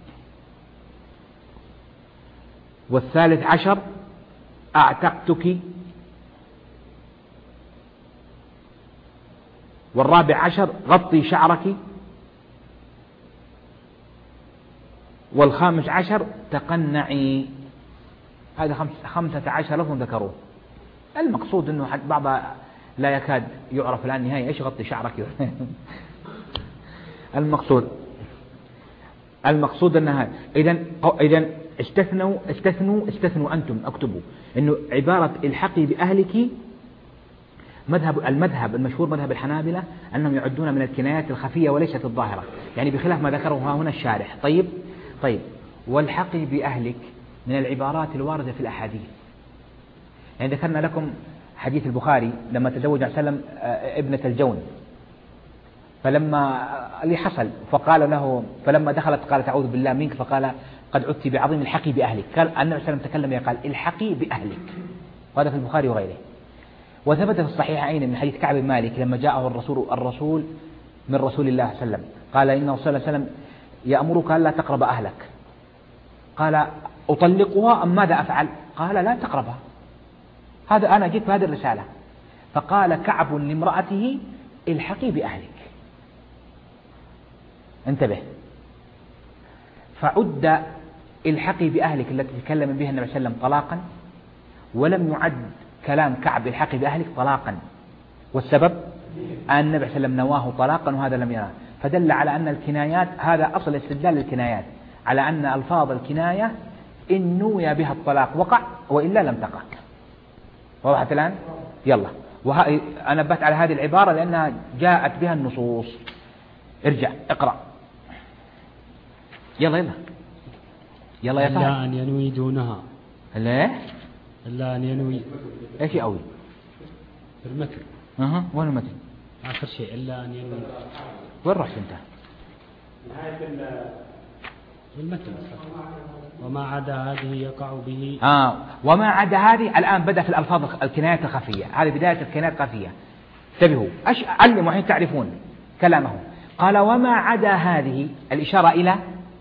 13 أعتقتك. 14 غطي شعرك. 15 تقنعي. هذا 15 لفظ ذكروه. المقصود أنه بعضها لا يكاد يعرف الآن نهاية. إيش غطي شعرك؟ المقصود أنها إذن استثنوا أنتم، اكتبوا أنه عبارة الحقي بأهلك المذهب المشهور مذهب الحنابلة أنهم يعدون من الكنايات الخفية وليست الظاهرة، يعني بخلاف ما ذكره هنا الشارح. طيب، والحقي بأهلك من العبارات الواردة في الأحاديث. يعني ذكرنا لكم حديث البخاري لما تزوج عليه وسلم ابنة الجون، فلما اللي حصل فقال له، فلما دخلت قالت أعوذ بالله منك، فقال قد عدت بعظيم الحقي بأهلك. قال النبي صلى الله عليه وسلم تكلم قال الحقي بأهلك، وهذا في البخاري وغيره. وثبت في الصحيحين من حديث كعب بن مالك لما جاءه الرسول من رسول الله صلى الله عليه وسلم قال إن الرسول صلى الله عليه وسلم يأمرك ألا تقرب أهلك. قال أطلقها أم ماذا أفعل؟ قال لا تقربها، هذا أنا جئت بهذه الرسالة. فقال كعب لامرأته الحقي بأهلك. انتبه، فعد الحقي بأهلك التي تكلم بها النبي صلى الله عليه وسلم طلاقا ولم يعد كلام كعب الحق بأهلك طلاقا، والسبب أن النبي صلى الله عليه وسلم نواه طلاقا وهذا لم يراه، فدل على أن الكنايات، هذا أصل استدلال الكنايات على أن ألفاظ الكناية إن نوي بها الطلاق وقع وإلا لم تقع. وضحت الآن؟ يلا، أنا نبهت على هذه العبارة لأنها جاءت بها النصوص. ارجع اقرأ، يلا يلا يلا يا فهد. إلا أن ينوي دونها. ليه؟ إلا أن ينوي. إيش يأوي؟ في المتن. وين المتن؟ آخر شيء إلا أن ينوي. وين رحت أنت؟ نهاية المتن. وما عدا هذه يقع به. وما عدا هذه الآن بدأ في الألفاظ الكنايات الخفية، هذه بداية الكنايات الخفية. انتبهوا، علموا حين تعرفون كلامه. قال وما عدا هذه، الإشارة إلى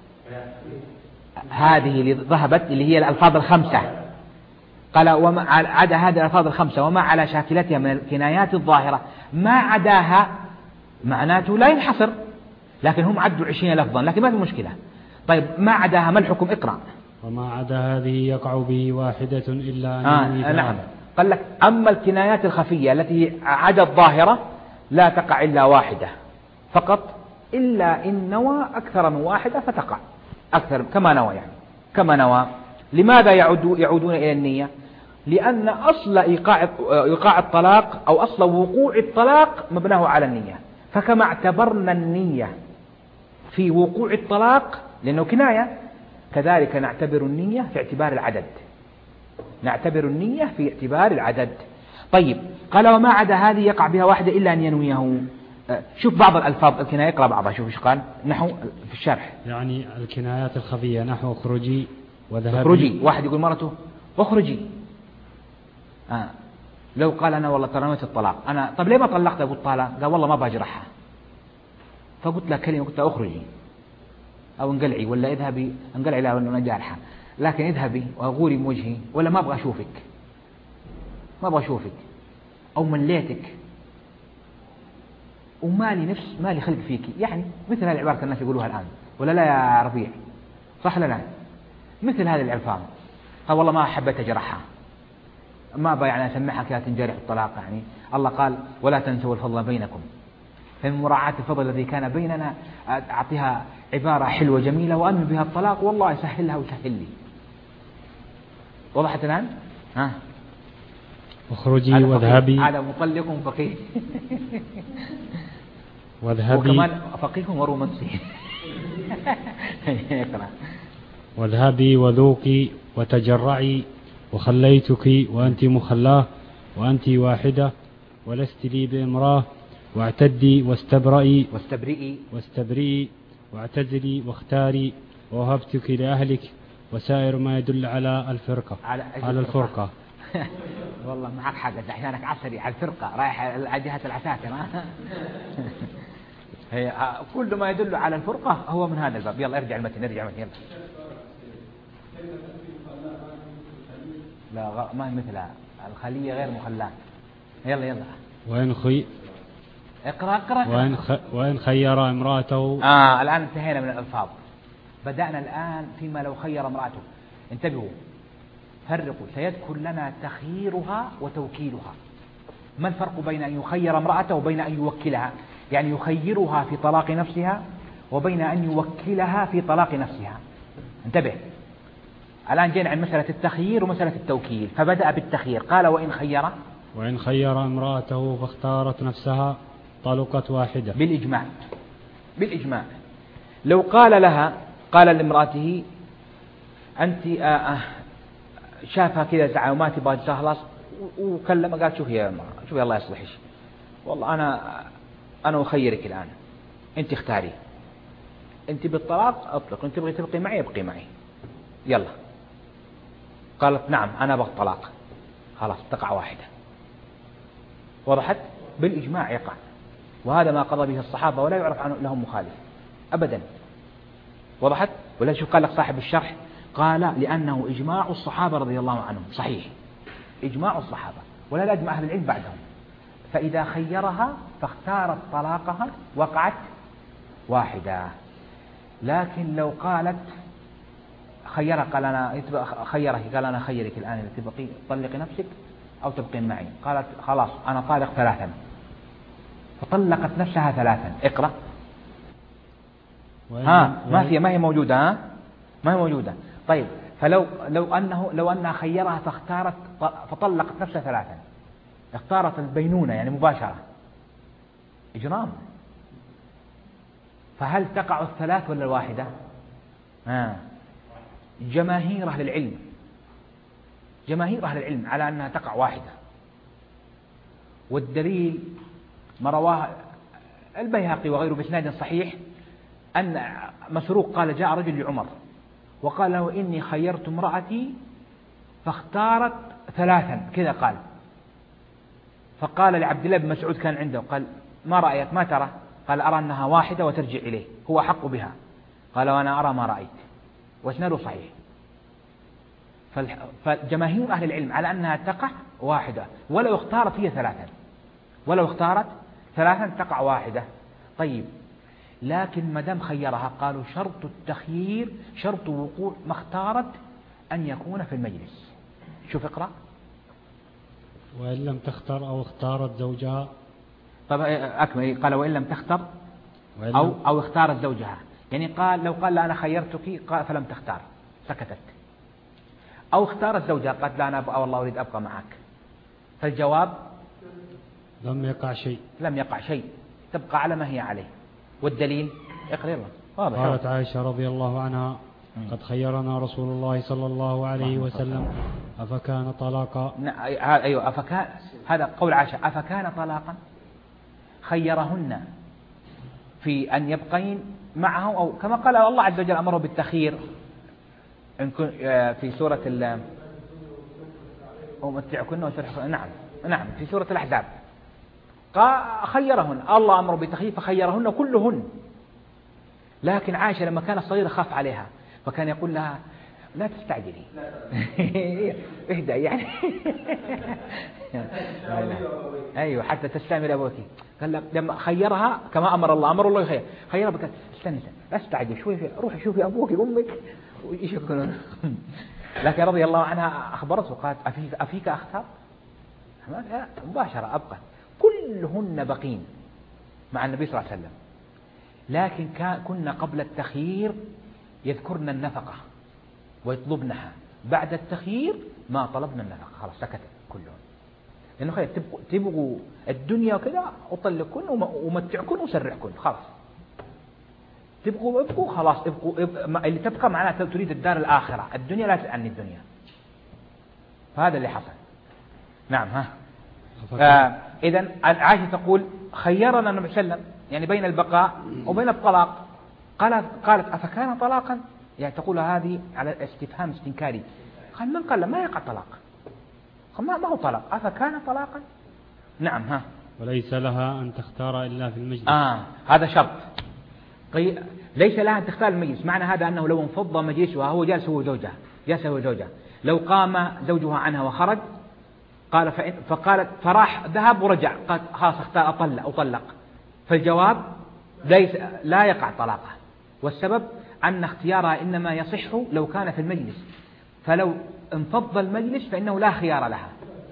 هذه اللي ذهبت اللي هي الألفاظ الخمسة. قال وما عدا هذه الألفاظ الخمسة وما على شاكلتها من الكنايات الظاهرة، ما عداها معناته لا ينحصر، لكن هم عدوا 20 لفظا، لكن ما في مشكلة. طيب ما عداها ما الحكم؟ اقرأ. وما عدا هذه يقع به واحدة إلا أن ينوي. نعم، قال لك أما الكنايات الخفية التي عدا الظاهرة لا تقع إلا واحدة فقط، إلا إن نوى أكثر من واحدة فتقع أكثر، كما نوى يعني كما نوى. لماذا يعودون إلى النية؟ لأن أصل إيقاع الطلاق أو أصل وقوع الطلاق مبناه على النية، فكما اعتبرنا النية في وقوع الطلاق لأنه كناية، كذلك نعتبر النية في اعتبار العدد، نعتبر النية في اعتبار العدد. طيب قال وما عدا هذه يقع بها واحدة إلا أن ينويه. شوف بعض الألفاظ الكناية، اقرأ بعضها، شوف ايش قال نحو في الشرح. يعني الكنايات الخفية نحو اخرجي وذهبي. اخرجي، واحد يقول مرته اخرجي. لو قال أنا والله ترى نويت الطلاق، أنا طب ليه ما طلقت؟ أقول طالع، قال والله ما بجرحها، فقلت لها كلمة، قلت لها اخرجي أو انقلعي ولا اذهبي، انقلعي لا ولا جارحة، لكن اذهبي وغوري من وجهي، ولا ما أبغى أشوفك، ما أبغى أشوفك، أو مليتك ومالي نفس مالي خلق فيك، يعني مثل هذه العبارة الناس يقولوها الآن، ولا لا يا ربيع؟ صح ولا لا؟ مثل هذه الألفاظ. قال والله ما حبيت أجرحها، ما أبغى يعني أسمعها كذا تنجرح الطلاق. يعني الله قال ولا تنسوا الفضل بينكم، فمن مراعاة الفضل الذي كان بيننا أعطيها عبارة حلوة جميلة وأنهي بها الطلاق، والله يسهلها ويسهل لي. وضحت الآن؟ اخرجي واذهبي. هذا مطلق فقيه واذهبي، وكمان فقيه ورومانسي. واذهبي وذوقي وتجرعي وخليتك وأنت مخلاه وأنت واحدة ولست لي بامراه واعتدي واستبرئي واعتزلي واختاري ووهبتك لأهلك وسائر ما يدل على الفرقة على الفرقة. والله معك حق، أحيانك عصري على الفرقة رايح على جهة العساكر. هي كل ما يدل على الفرقة هو من هذا الباب. يلا ارجع المتن، ارجع المتن، يلا. لا ما هي مثلها، الخلية غير مخلاة. يلا يلا اقرأ. وإن خير امرأته. الآن انتهينا من الألفاظ، بدأنا الآن فيما لو خير امرأته. انتبهوا، فرقوا، سيذكر لنا تخييرها وتوكيلها. ما الفرق بين أن يخير امرأته وبين أن يوكلها؟ يعني يخيرها في طلاق نفسها وبين أن يوكلها في طلاق نفسها. انتبه، الآن جينا عن مسألة التخيير ومسألة التوكيل، فبدأ بالتخيير قال وإن خير امرأته فاختارت نفسها طلقت واحدة بالإجماع. لو قال لها، قال لامرأته أنت شافها كذا زعل وما تبغى تخلص وكلم، قالت شوفي الله يصلحك، والله أنا أخيرك الآن، أنت اختاري، أنت بالطلاق أطلق، أنت تبغي تبقي معي ابقي معي، يلا. قالت نعم أنا أبغى الطلاق، خلاص تقع واحدة. وضحت؟ بالإجماع يقع، وهذا ما قضى به الصحابة ولا يعرف عنه لهم مخالف أبدا. وضحت؟ ولا شوف قال لك صاحب الشرح، قال لأنه إجماع الصحابة رضي الله عنهم، صحيح إجماع الصحابة ولا يجمع أهل العلم بعدهم، فإذا خيرها فاختارت طلاقها وقعت واحدة. لكن لو قالت خيرها قال أنا خيرك قال أنا خيرك الآن إذا تبقي طلقي نفسك أو تبقين معي. قالت خلاص أنا طالق 3، فطلقت نفسها 3. اقرأ. ما هي موجودة. ما هي موجودة. طيب لو أنها خيرها فاختارت فطلقت نفسها 3، اختارت البينونة يعني مباشرة، إجرام. فهل تقع 3 ولا 1؟ جماهير أهل العلم على أنها تقع 1، والدليل ما رواه البيهقي وغيره بإسناد صحيح أن مسروق قال جاء رجل لعمر وقال له إني خيرت امرأتي فاختارت 3 كذا قال. فقال لعبد الله بن مسعود كان عنده قال ما رأيك ما ترى؟ قال أرى أنها 1 وترجع إليه هو حق بها. قال وأنا أرى ما رأيت، واسناده صحيح. فجماهير أهل العلم على أنها تقع 1، ولو اختارت هي 3 تقع 1. طيب لكن ما دام خيرها قالوا شرط التخيير شرط وقوع ما اختارت أن يكون في المجلس. شوف اقرأ. وإن لم تختر أو اختارت زوجها. طب أكمل. قال وإن لم تختر أو اختارت زوجها، يعني قال لو قال لا أنا خيرتك قال فلم تختار سكتت، أو اختارت زوجها قالت لا أنا والله أريد أبقى معك، فالجواب لم يقع شيء تبقى على ما هي عليه. والدليل اقرأ. قالت عائشة رضي الله عنها قد خيرنا رسول الله صلى الله عليه وسلم أفكان طلاقا. أيوة أفكان، هذا قول عائشة أفكان طلاقا، خيرهن في أن يبقين معه أو كما قال الله عز وجل أمره بالتخيير في سورة أمتعكن وسرحكن. نعم في سورة الأحزاب خيرهن الله أمره بالتخيير فخيرهن كلهن. لكن عائشة لما كانت صغيرة خاف عليها فكان يقول لها لا تستعجلي اهدأ يعني أيوة حتى تستعمل أبوك. قال لما خيرها كما أمر الله يخير خيرها بك استنى لا تستعجل شوي روحي شوفي أبوك وأمك وإيش يكونون. لكن رضي الله عنها أخبرته وقالت أفيك أختار مباشرة أبقى كلهن بقين مع النبي صلى الله عليه وسلم. لكن كنا قبل التخيير يذكرن النفقة ويطلبنها، بعد التخيير ما طلبنا النفقة خلاص سكت كلهم، لأنه خير تبغوا الدنيا وكذا أطلقكن ومتعكن وسرحكن خلاص، تبغوا ابقوا خلاص ابقوا اللي تبقى معناها تريد الدار الآخرة، الدنيا لا تعني الدنيا. فهذا اللي حصل. نعم إذن عائشة تقول خيرنا النبي صلى الله عليه وسلم يعني بين البقاء وبين الطلاق. قالت أفكان طلاقا، يعني تقول هذه على استفهام استنكاري. قال من قال ما يقع طلاق، ما هو طلاق، أفكان طلاقا. نعم وليس لها أن تختار إلا في المجلس. هذا شرط. ليس لها أن تختار المجلس، معنى هذا أنه لو انفض مجلسها هو جالس هو زوجها لو قام زوجها عنها وخرج قال فقالت فراح ذهب ورجع قالت خلاص اختار أطلق، فالجواب لا يقع طلاقه. والسبب أن اختيارها إنما يصح لو كان في المجلس، فلو انفض المجلس فإنه لا خيار لها.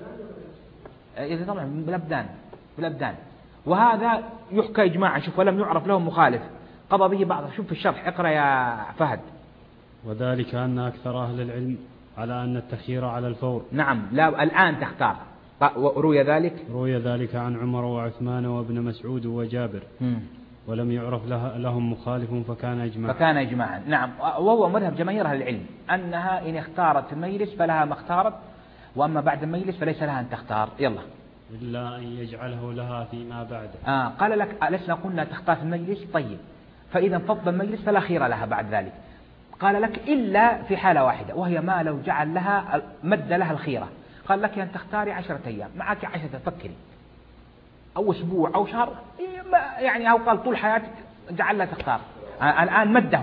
إذا طبعا بالأبدان وهذا يحكى إجماعا. شوف ولم يعرف لهم مخالف قضى به بعض. شوف في الشرح اقرأ يا فهد. وذلك أن أكثر أهل العلم على أن التخيير على الفور. نعم لا الآن تختار. روي ذلك عن عمر وعثمان وابن مسعود وجابر ولم يعرف لهم مخالف فكان إجماعا. نعم وهو مذهب جماهير أهل العلم أنها إن اختارت في المجلس فلها ما اختارت، وأما بعد المجلس فليس لها أن تختار. يلا إلا أن يجعله لها فيما بعد. قال لك لسنا قلنا تختار في المجلس طيب، فإذا انفض المجلس فلا خير لها بعد ذلك. قال لك إلا في حالة واحدة وهي ما لو جعل لها مد لها الخيرة. قال لك أن تختاري 10 أيام معك 10 تفكري أو أسبوع أو شهر يعني أو قال طول حياتك جعل لها تختار. الآن مده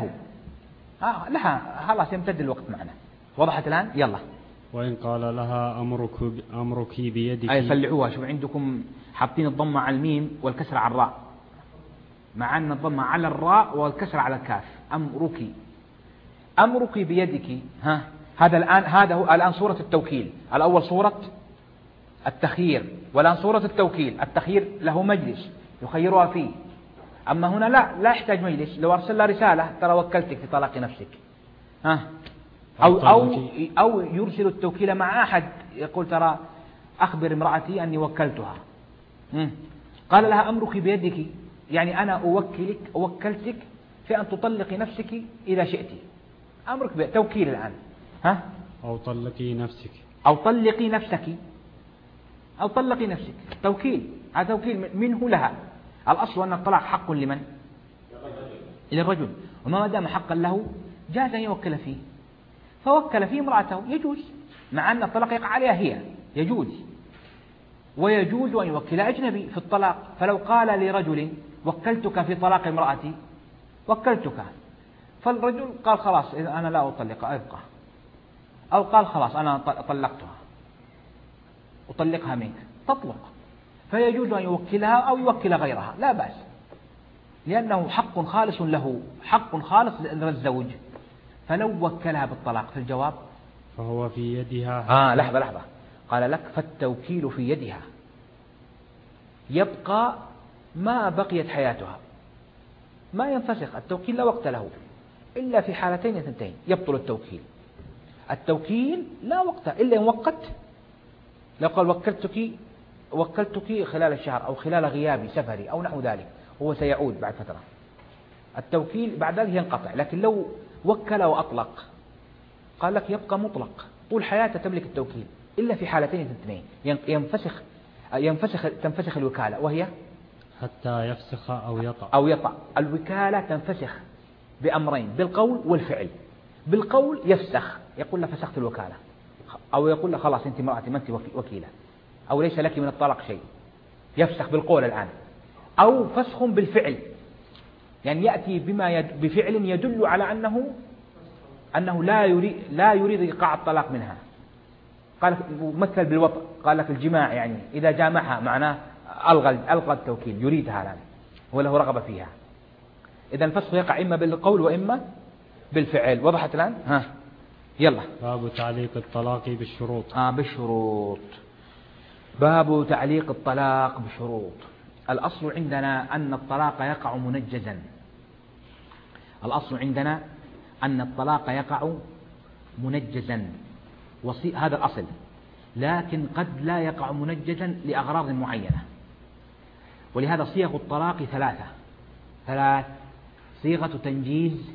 لها خلاص يمتد الوقت معنا. وضحت الآن؟ يلا. وإن قال لها أمرك بيدك. أي صلحوها. شوف عندكم حاطين الضمة على الميم والكسر على الراء، مع أن الضمة على الراء والكسر على الكاف. أمرك أمرك بيدك. هذا هو الآن صورة التوكيل. الأول صورة التخيير، والآن صورة التوكيل. التخيير له مجلس يخيرها فيه، أما هنا لا يحتاج مجلس. لو أرسل له رسالة ترى وكلتك في طلاق نفسك، أو يرسل التوكيل مع أحد يقول ترى أخبر امرأتي أني وكلتها. قال لها أمرك بيدك، يعني أنا أوكلتك في أن تطلقي نفسك إذا شئت. أمرك بيدك توكيل الآن. أو طلقي نفسك، أو طلقي نفسك، أو طلقي نفسك. توكيل، هذا توكيل منه لها. الأصل أن الطلاق حق لمن؟ للرجل، وما دام حقا له جاز أن يوكل فيه، فوكل فيه امرأته يجوز، مع أن الطلاق يقع عليها هي يجوز. ويجوز أن يوكل أجنبي في الطلاق. فلو قال لرجل وكلتك في طلاق امرأتي، وكلتك، فالرجل قال خلاص أنا لا أطلق أبقى، أو قال خلاص أنا طلقتها أطلقها منك، تطلق. فيجوز أن يوكلها أو يوكل غيرها، لا بأس، لأنه حق خالص له، حق خالص للزوج. فلو وكلها بالطلاق في الجواب فهو في يدها. لحظة، قال لك فالتوكيل في يدها يبقى ما بقيت حياتها، ما ينفسخ. التوكيل لا وقت له إلا في حالتين اثنتين يبطل التوكيل. التوكيل لا وقت إلا مؤقت. لو قال وكلتك خلال الشهر، أو خلال غيابي سفري أو نحو ذلك، هو سيعود بعد فترة، التوكيل بعد ذلك ينقطع. لكن لو وكل وأطلق قال لك يبقى مطلق طول حياته تملك التوكيل، إلا في حالتين اثنتين تنفسخ الوكالة، وهي حتى يفسخ أو يطأ. الوكالة تنفسخ بأمرين، بالقول والفعل. بالقول يفسخ، يقول له فسخت الوكالة، أو يقول له خلاص أنت امرأتي ما أنت وكيلة، أو ليس لك من الطلاق شيء، يفسخ بالقول الآن. أو فسخ بالفعل، يعني يأتي بفعل يدل على أنه لا يريد إيقاع الطلاق منها. قال مثل بالوطء، قال لك الجماع، يعني إذا جامعها معناه ألغى التوكيل، يريدها الآن وله رغبة فيها. إذا الفسخ يقع إما بالقول وإما بالفعل. وضحت الآن؟ يلا. باب تعليق الطلاق بالشروط. بالشروط. باب تعليق الطلاق بشروط. الأصل عندنا أن الطلاق يقع منجزا. الأصل عندنا أن الطلاق يقع منجزا، هذا الأصل. لكن قد لا يقع منجزا لأغراض معينة، ولهذا صيغ الطلاق ثلاث: صيغة تنجيز،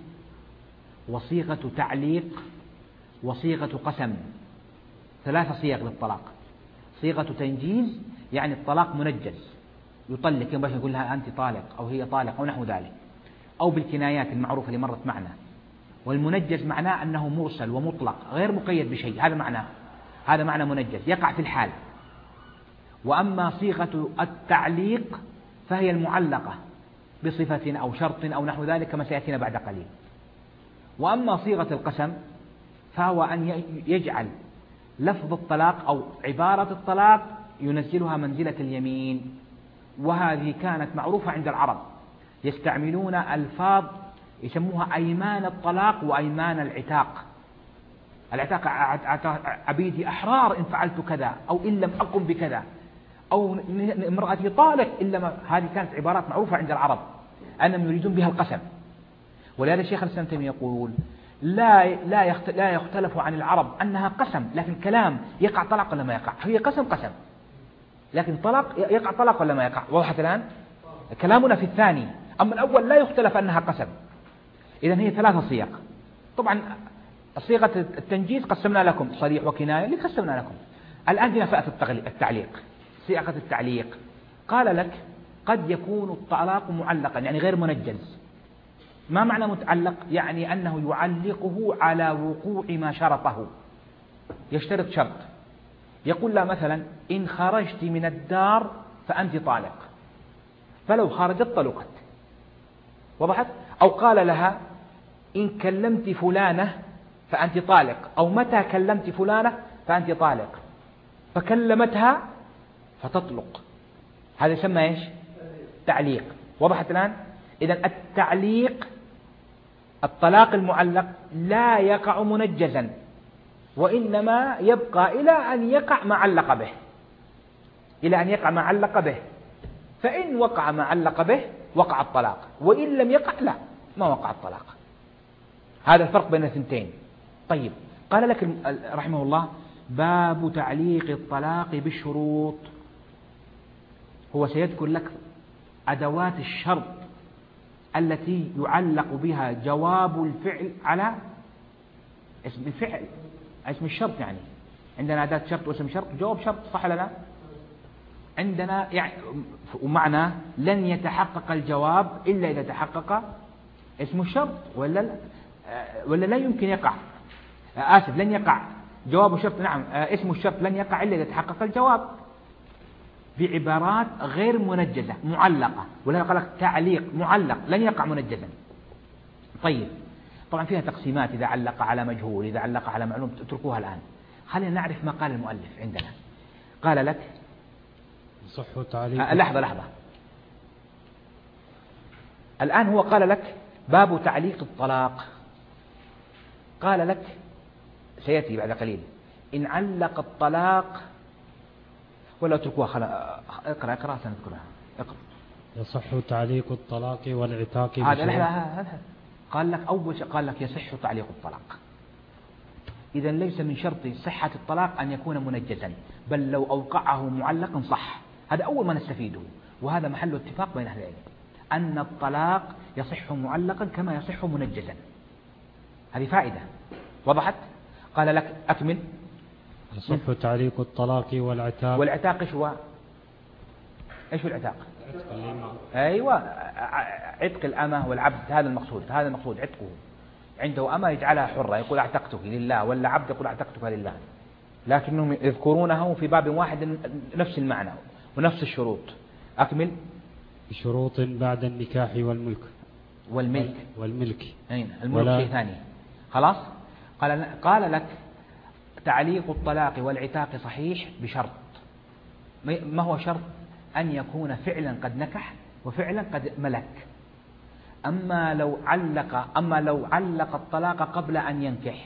وصيغة تعليق، وصيغة قسم. 3 صيغ للطلاق. صيغة تنجيز يعني الطلاق منجز، يطلق ينبغي يقول لها أنت طالق أو هي طالق أو نحو ذلك، أو بالكنايات المعروفة اللي مرت معنا. والمنجز معناه أنه مرسل ومطلق غير مقيد بشيء، هذا معنى منجز، يقع في الحال. وأما صيغة التعليق فهي المعلقة بصفة أو شرط أو نحو ذلك كما سيأتينا بعد قليل. وأما صيغة القسم فهو أن يجعل لفظ الطلاق أو عبارة الطلاق ينزلها منزلة اليمين، وهذه كانت معروفة عند العرب، يستعملون ألفاظ يسموها أيمان الطلاق وأيمان العتاق. العتاق عبيدي أحرار إن فعلت كذا، أو إن لم أقم بكذا، أو امرأتي طالق إلا هذه كانت عبارات معروفة عند العرب أنهم يريدون بها القسم. ولهذا الشيخ الإسلام تيمية يقول لا يختلف عن العرب أنها قسم، لكن كلام يقع طلاق ولا ما يقع، هي قسم، لكن طلاق يقع طلاق ولا ما يقع. وضحت الآن؟ كلامنا في الثاني. أما الأول لا يختلف أنها قسم. إذن هي 3 صيغ. طبعا صيغة التنجيز قسمنا لكم صريح وكناية اللي قسمنا لكم. الآن جينا فئة التعليق. صيغة التعليق قال لك قد يكون الطلاق معلقا، يعني غير منجز. ما معنى متعلق؟ يعني أنه يعلقه على وقوع ما شرطه، يشترط شرط، يقول لا مثلا إن خرجت من الدار فأنت طالق، فلو خرجت طلقت. وضحت؟ أو قال لها إن كلمت فلانة فأنت طالق، أو متى كلمت فلانة فأنت طالق، فكلمتها فتطلق. هذا يسمى إيش؟ تعليق. وضحت الآن؟ إذن التعليق الطلاق المعلق لا يقع منجزا، وإنما يبقى إلى أن يقع ما علق به، إلى أن يقع ما علق به. فإن وقع ما علق به وقع الطلاق، وإن لم يقع لا، ما وقع الطلاق. هذا الفرق بين الثنتين. طيب، قال لك رحمه الله: باب تعليق الطلاق بالشروط. هو سيذكر لك أدوات الشرط التي يعلق بها جواب الفعل على اسم الفعل، اسم الشرط. يعني عندنا أداة شرط واسم شرط جواب شرط، صح ولا لا؟ عندنا يعني، ومعنى لن يتحقق الجواب إلا إذا تحقق اسم الشرط، ولا لا يمكن يقع. آسف، لن يقع جواب الشرط، نعم، اسم الشرط لن يقع إلا إذا تحقق الجواب بعبارات غير منجزة معلقة، ولا قال لك تعليق معلق لن يقع منجزا. طيب، طبعا فيها تقسيمات، إذا علق على مجهول، إذا علق على معلوم، اتركوها الآن. خلينا نعرف ما قال المؤلف عندنا. قال لك: صح تعليق. لحظة، الآن هو قال لك باب تعليق الطلاق. قال لك سيأتي بعد قليل: إن علق الطلاق، ولا اتركوها، اقرأ سنذكرها. اقرأ. يصح تعليق الطلاق والعتاق. هذا قال لك أول شيء، قال لك يصح تعليق الطلاق. إذا ليس من شرط صحة الطلاق أن يكون منجزا، بل لو أوقعه معلقا صح. هذا أول ما نستفيده، وهذا محل اتفاق بين أهل العلم، أن الطلاق يصح معلقا كما يصح منجزا. هذه فائدة وضحت. قال لك: أكمل. يصح تعليق الطلاق والعتاق. والعتاق إيش هو؟ إيش هو العتاق؟ أيوة، عتق الأمة والعبد، هذا المقصود عتقه. عنده أمة يجعلها حرة، يقول اعتقتك لله، ولا عبد يقول اعتقتك لله، لكنهم يذكرونه في باب واحد نفس المعنى ونفس الشروط. أكمل. بشروط بعد النكاح والملك. الملك شيء ثاني. خلاص. قال لك: تعليق الطلاق والعتاق صحيح بشرط. ما هو شرط؟ أن يكون فعلا قد نكح وفعلا قد ملك. أما لو علق الطلاق قبل أن ينكح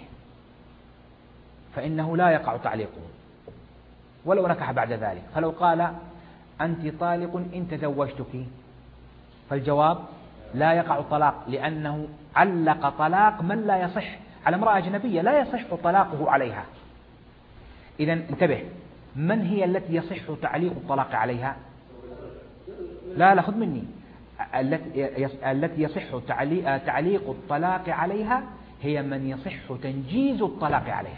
فإنه لا يقع تعليقه ولو نكح بعد ذلك. فلو قال: أنت طالق إن تزوجتك، فالجواب لا يقع الطلاق، لأنه علق طلاق من لا يصح على امرأة أجنبية، لا يصح طلاقه عليها. إذا انتبه، من هي التي يصح تعليق الطلاق عليها؟ لا خذ مني. التي يصح تعليق الطلاق عليها هي من يصح تنجيز الطلاق عليها.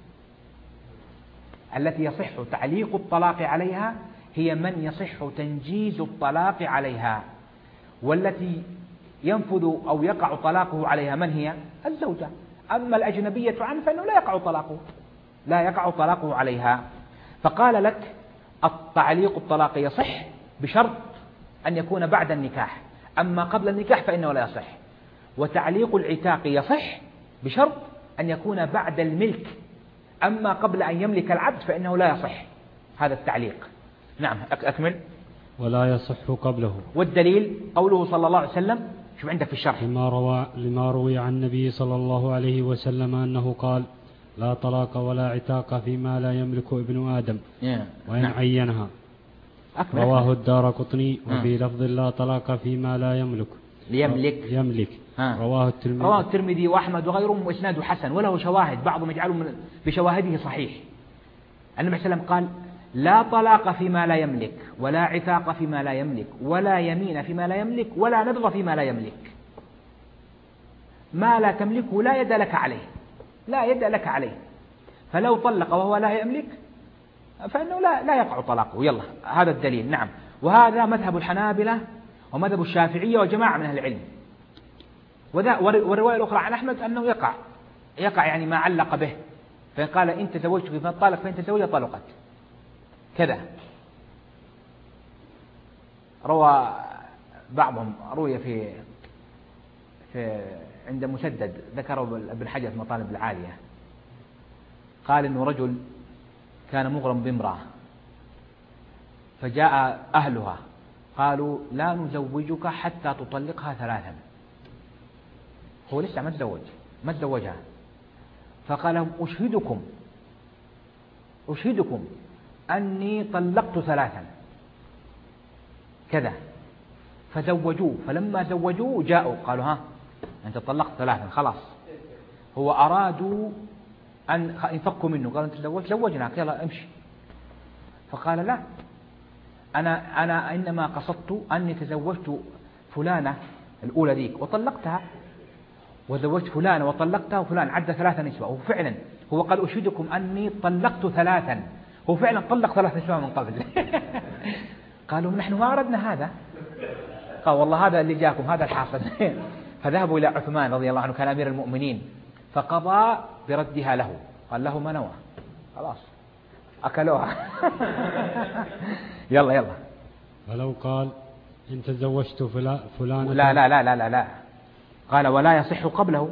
التي يصح تعليق الطلاق عليها هي من يصح تنجيز الطلاق عليها. والتي ينفذ أو يقع طلاقه عليها من هي؟ الزوجة. أما الأجنبية عنه فإنه لا يقع طلاقه عليها. فقال لك: التعليق الطلاق يصح بشرط أن يكون بعد النكاح، أما قبل النكاح فإنه لا يصح. وتعليق العتاق يصح بشرط أن يكون بعد الملك، أما قبل أن يملك العبد فإنه لا يصح هذا التعليق. نعم، أكمل. ولا يصح قبله. والدليل قوله صلى الله عليه وسلم، شوف عندك في الشرح: لما روي عن النبي صلى الله عليه وسلم أنه قال: لا طلاق ولا عتاق فيما لا يملك ابن آدم وإن عينها. رواه الدارقطني. وفي لفظ: لا طلاق فيما لا يملك. رواه الترمذي وأحمد وغيرهم، وإسناده حسن وله شواهد، بعضهم يجعله بشواهده صحيح. النبي صلى الله عليه وسلم قال: لا طلاق فيما لا يملك، ولا عتاق فيما لا يملك، ولا يمين فيما لا يملك، ولا نذر فيما لا يملك. ما لا تملكه لا يد لك عليه، فلو طلق وهو لا يملك فإنه لا يقع طلاقه. يلا، هذا الدليل. نعم، وهذا مذهب الحنابلة ومذهب الشافعية وجماعة من أهل العلم. والرواية الأخرى عن أحمد أنه يقع يعني ما علق به، فإن قال: إن تزوجتك فطالق، فإن تزوجها طلقت كذا. روي في عند مسدد، ذكره ابن حجر في مطالب العالية، قال إنه رجل كان مغرم بامرأة، فجاء أهلها قالوا: لا نزوجك حتى تطلقها 3. هو لسه ما تزوجها. فقال لهم أشهدكم أني طلقت 3 كذا. فزوجوه، فلما زوجوه جاءوا قالوا ها أنت طلقت 3 خلاص. هو أرادوا أن يفكوا منه، قالوا أنت زوجناك يلا امشي. فقال لا، أنا إنما قصدت أني تزوجت فلانة الأولى ذيك وطلقتها، وزوجت فلانة وطلقتها، وفلان عدى 3 نسوة. وفعلا هو قال أشهدكم أني طلقت 3، هو فعلا طلق 3 نسوة من قبل. قالوا نحن ما أردنا هذا. قال والله هذا اللي جاكم، هذا الحاصل. فذهبوا إلى عثمان رضي الله عنه كان أمير المؤمنين، فقضى بردها له، قال له ما نوى خلاص أكلوها. يلا ولو قال إن تزوجت فلان لا لا لا لا لا لا، قال ولا يصح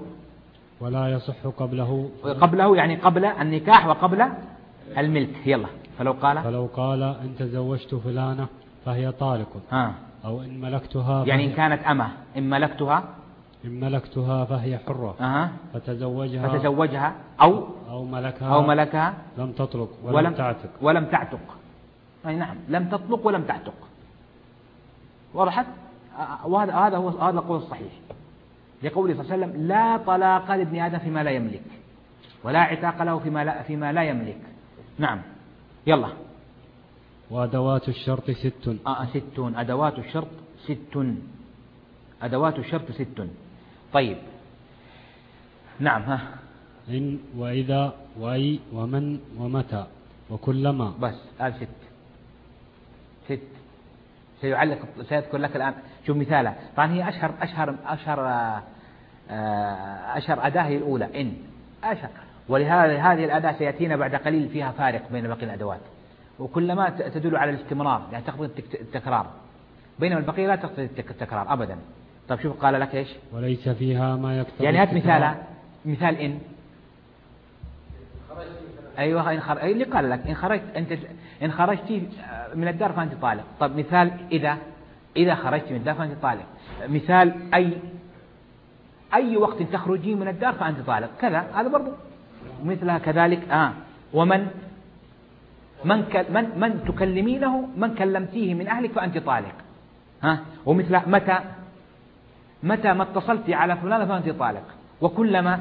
قبله يعني قبل النكاح وقبل الملك. يلا فلو قال إن تزوجت فلانة فهي طالق، أو إن ملكتها يعني إن كانت أمة إن ملكتها فهي حرة، فتزوجها أو ملكها لم تطلق ولم تعتق. أي نعم، لم تطلق ولم تعتق. وضحت؟ وهذا هو القول الصحيح لقوله صلى الله عليه وسلم لا طلاق لابن آدم فيما لا يملك، ولا عتاق له فيما لا يملك. نعم يلا. وأدوات الشرط 6. 6 أدوات الشرط 6. أدوات الشرط 6. طيب نعم ها. إن وإذا وأي ومن ومتى وكلما. بس 6 سيذكر لك الآن. شوف مثاله، طبعا هي أشهر أداة هي الأولى إن أشهر، ولهذا هذه الأداة سيأتينا بعد قليل فيها فارق بين باقي الأدوات، وكلما تدل على الاستمرار يعني تقتضي التكرار، بينما البقية لا تقتضي التكرار أبدا. طيب شوف قال لك إيش؟ وليس فيها ما يقتضي يعني هات مثال إن. أيوة اللي قال لك إن خرجت من الدار فأنت طالق. طب مثال إذا خرجت من الدار فأنت طالق. مثال أي وقت تخرجي من الدار فأنت طالق كذا، هذا برضو مثلها كذلك. ومن من تكلمينه من كلمتيه من أهلك فأنت طالق. ومثل متى ما اتصلت على فلانة فأنت طالق. وكلما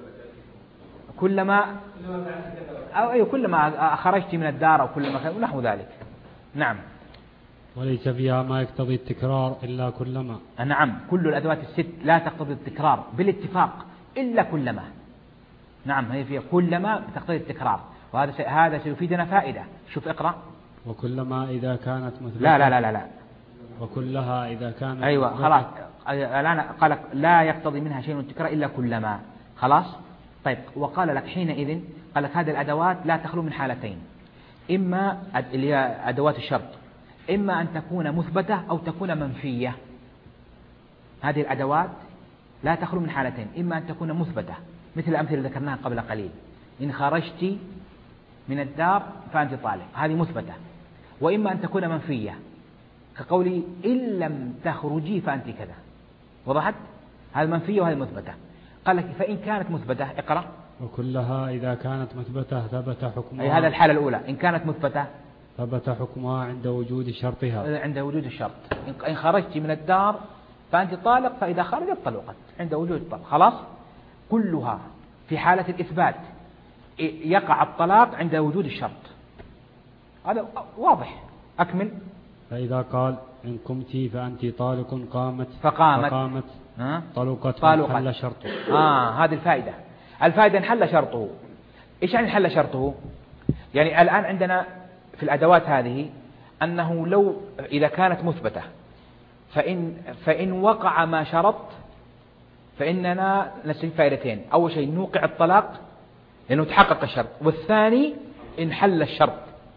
كلما خرجت من الدار أو كلما نحو ذلك. نعم. وليس فيها ما يقتضي التكرار إلا كلما. نعم، كل الأدوات ال6 لا تقتضي التكرار بالاتفاق إلا كلما. نعم، هي فيها كلما تقتضي التكرار، وهذا سيفيدنا فائدة. شوف اقرأ. وكلما إذا كانت مثبتة. لا وكلها إذا كانت أيوة خلاص. الآن قال لا يقتضي منها شيء من التكرار إلا كلما. خلاص. طيب وقال لك حينئذ قال لك هذه الأدوات لا تخلو من حالتين، إما اللي هي أدوات الشرط، إما أن تكون مثبتة أو تكون منفية. هذه الأدوات لا تخلو من حالتين، إما أن تكون مثبتة مثل الأمثلة اللي ذكرناها قبل قليل، إن خرجت من الدار فأنت طالق، هذه مثبتة. وإما أن تكون منفية كقولي إن لم تخرجي فأنت كذا. وضحت؟ هذه منفية وهذه مثبتة. قال لك فإن كانت مثبتة اقرأ. وكلها إذا كانت مثبتة ثبت حكمها. أي هذا الحالة الأولى. إن كانت مثبتة ثبت حكمها عند وجود شرطها. عند وجود الشرط. إن خرجت من الدار فأنت طالق، فإذا خرجت طلقت عند وجود الطلق. خلاص. كلها في حالة الإثبات يقع الطلاق عند وجود الشرط. هذا واضح. أكمل. فإذا قال إن قمت فأنت طالق فقامت طلقت انحل شرطه. هذه الفائدة انحل شرطه. إيش يعني انحل شرطه؟ يعني الآن عندنا في الأدوات هذه أنه لو إذا كانت مثبتة فإن وقع ما شرط فإننا نستفيد فائدتين. أول شيء نوقع الطلاق لأنه تحقق الشرط، والثاني انحل الشرط.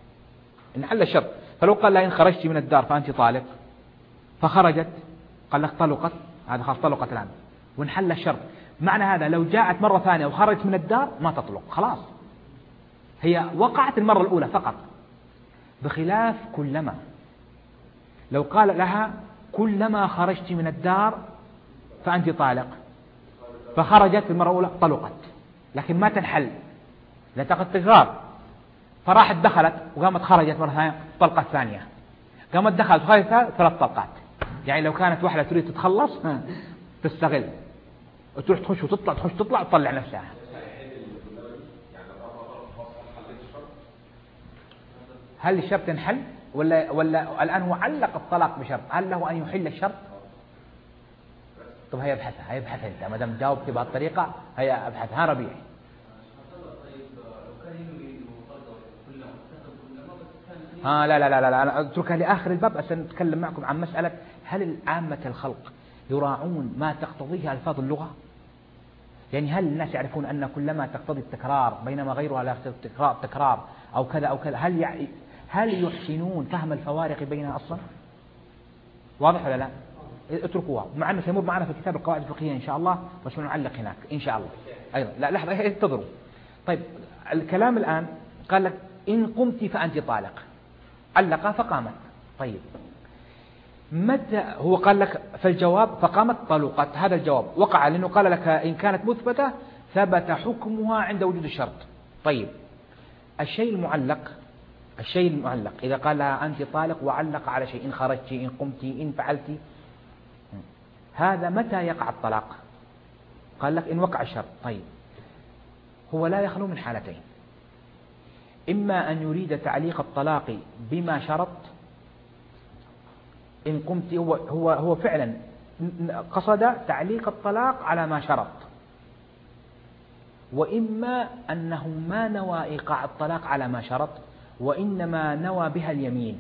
فلو قال لا إن خرجت من الدار فأنت طالق فخرجت قال لك طلقت، هذا خلاص طلقت الآن وانحل الشرط. معنى هذا لو جاءت مرة ثانية وخرجت من الدار ما تطلق، خلاص هي وقعت المرة الأولى فقط، بخلاف كلما. لو قال لها كلما خرجت من الدار فأنت طالق فخرجت في المرة الأولى طلقت، لكن ما تنحل لا تأخذ تكرار، فراحت دخلت وقامت خرجت مرة ثانية طلقة ثانية، قامت دخلت وخرجت 3 طلقات. يعني لو كانت واحدة تريد تتخلص تستغل وتروح تخش وتطلع تخش تطلع وتطلع نفسها. هل الشرط ينحل ولا الآن هو علق الطلاق بشرط؟ هل له أن يحل الشرط؟ طب هيا ابحثها أنت ما دام جاوبت بهالطريقة، هيا ابحثها. ربيع لا أنا أتركها لآخر الباب عشان نتكلم معكم عن مسألة هل عامة الخلق يراعون ما تقتضيه ألفاظ اللغة؟ يعني هل الناس يعرفون أن كلما تقتضي التكرار بينما غيرها لا يقتضي التكرار أو كذا أو كذا؟ هل يحسنون فهم الفوارق بينها أصلا؟ واضح ولا لا؟ اتركوها، مع أنه سيمر معنا في كتاب القواعد الفقهية إن شاء الله، بس نعلق هناك إن شاء الله أيضا. لا لحظة انتظروا. طيب الكلام الآن قال لك إن قمت فأنت طالق، علق فقامت. طيب متى هو قال لك فالجواب فقامت طلقت، هذا الجواب وقع لأنه قال لك إن كانت مثبتة ثبت حكمها عند وجود الشرط. طيب الشيء المعلق إذا قال لها أنت طالق وعلق على شيء، إن خرجت إن قمت إن فعلت، هذا متى يقع الطلاق؟ قال لك إن وقع الشرط. طيب هو لا يخلو من حالتين، إما أن يريد تعليق الطلاق بما شرط، إن قمت هو فعلا قصد تعليق الطلاق على ما شرط، وإما أنه ما نوى إيقاع الطلاق على ما شرط وإنما نوى بها اليمين.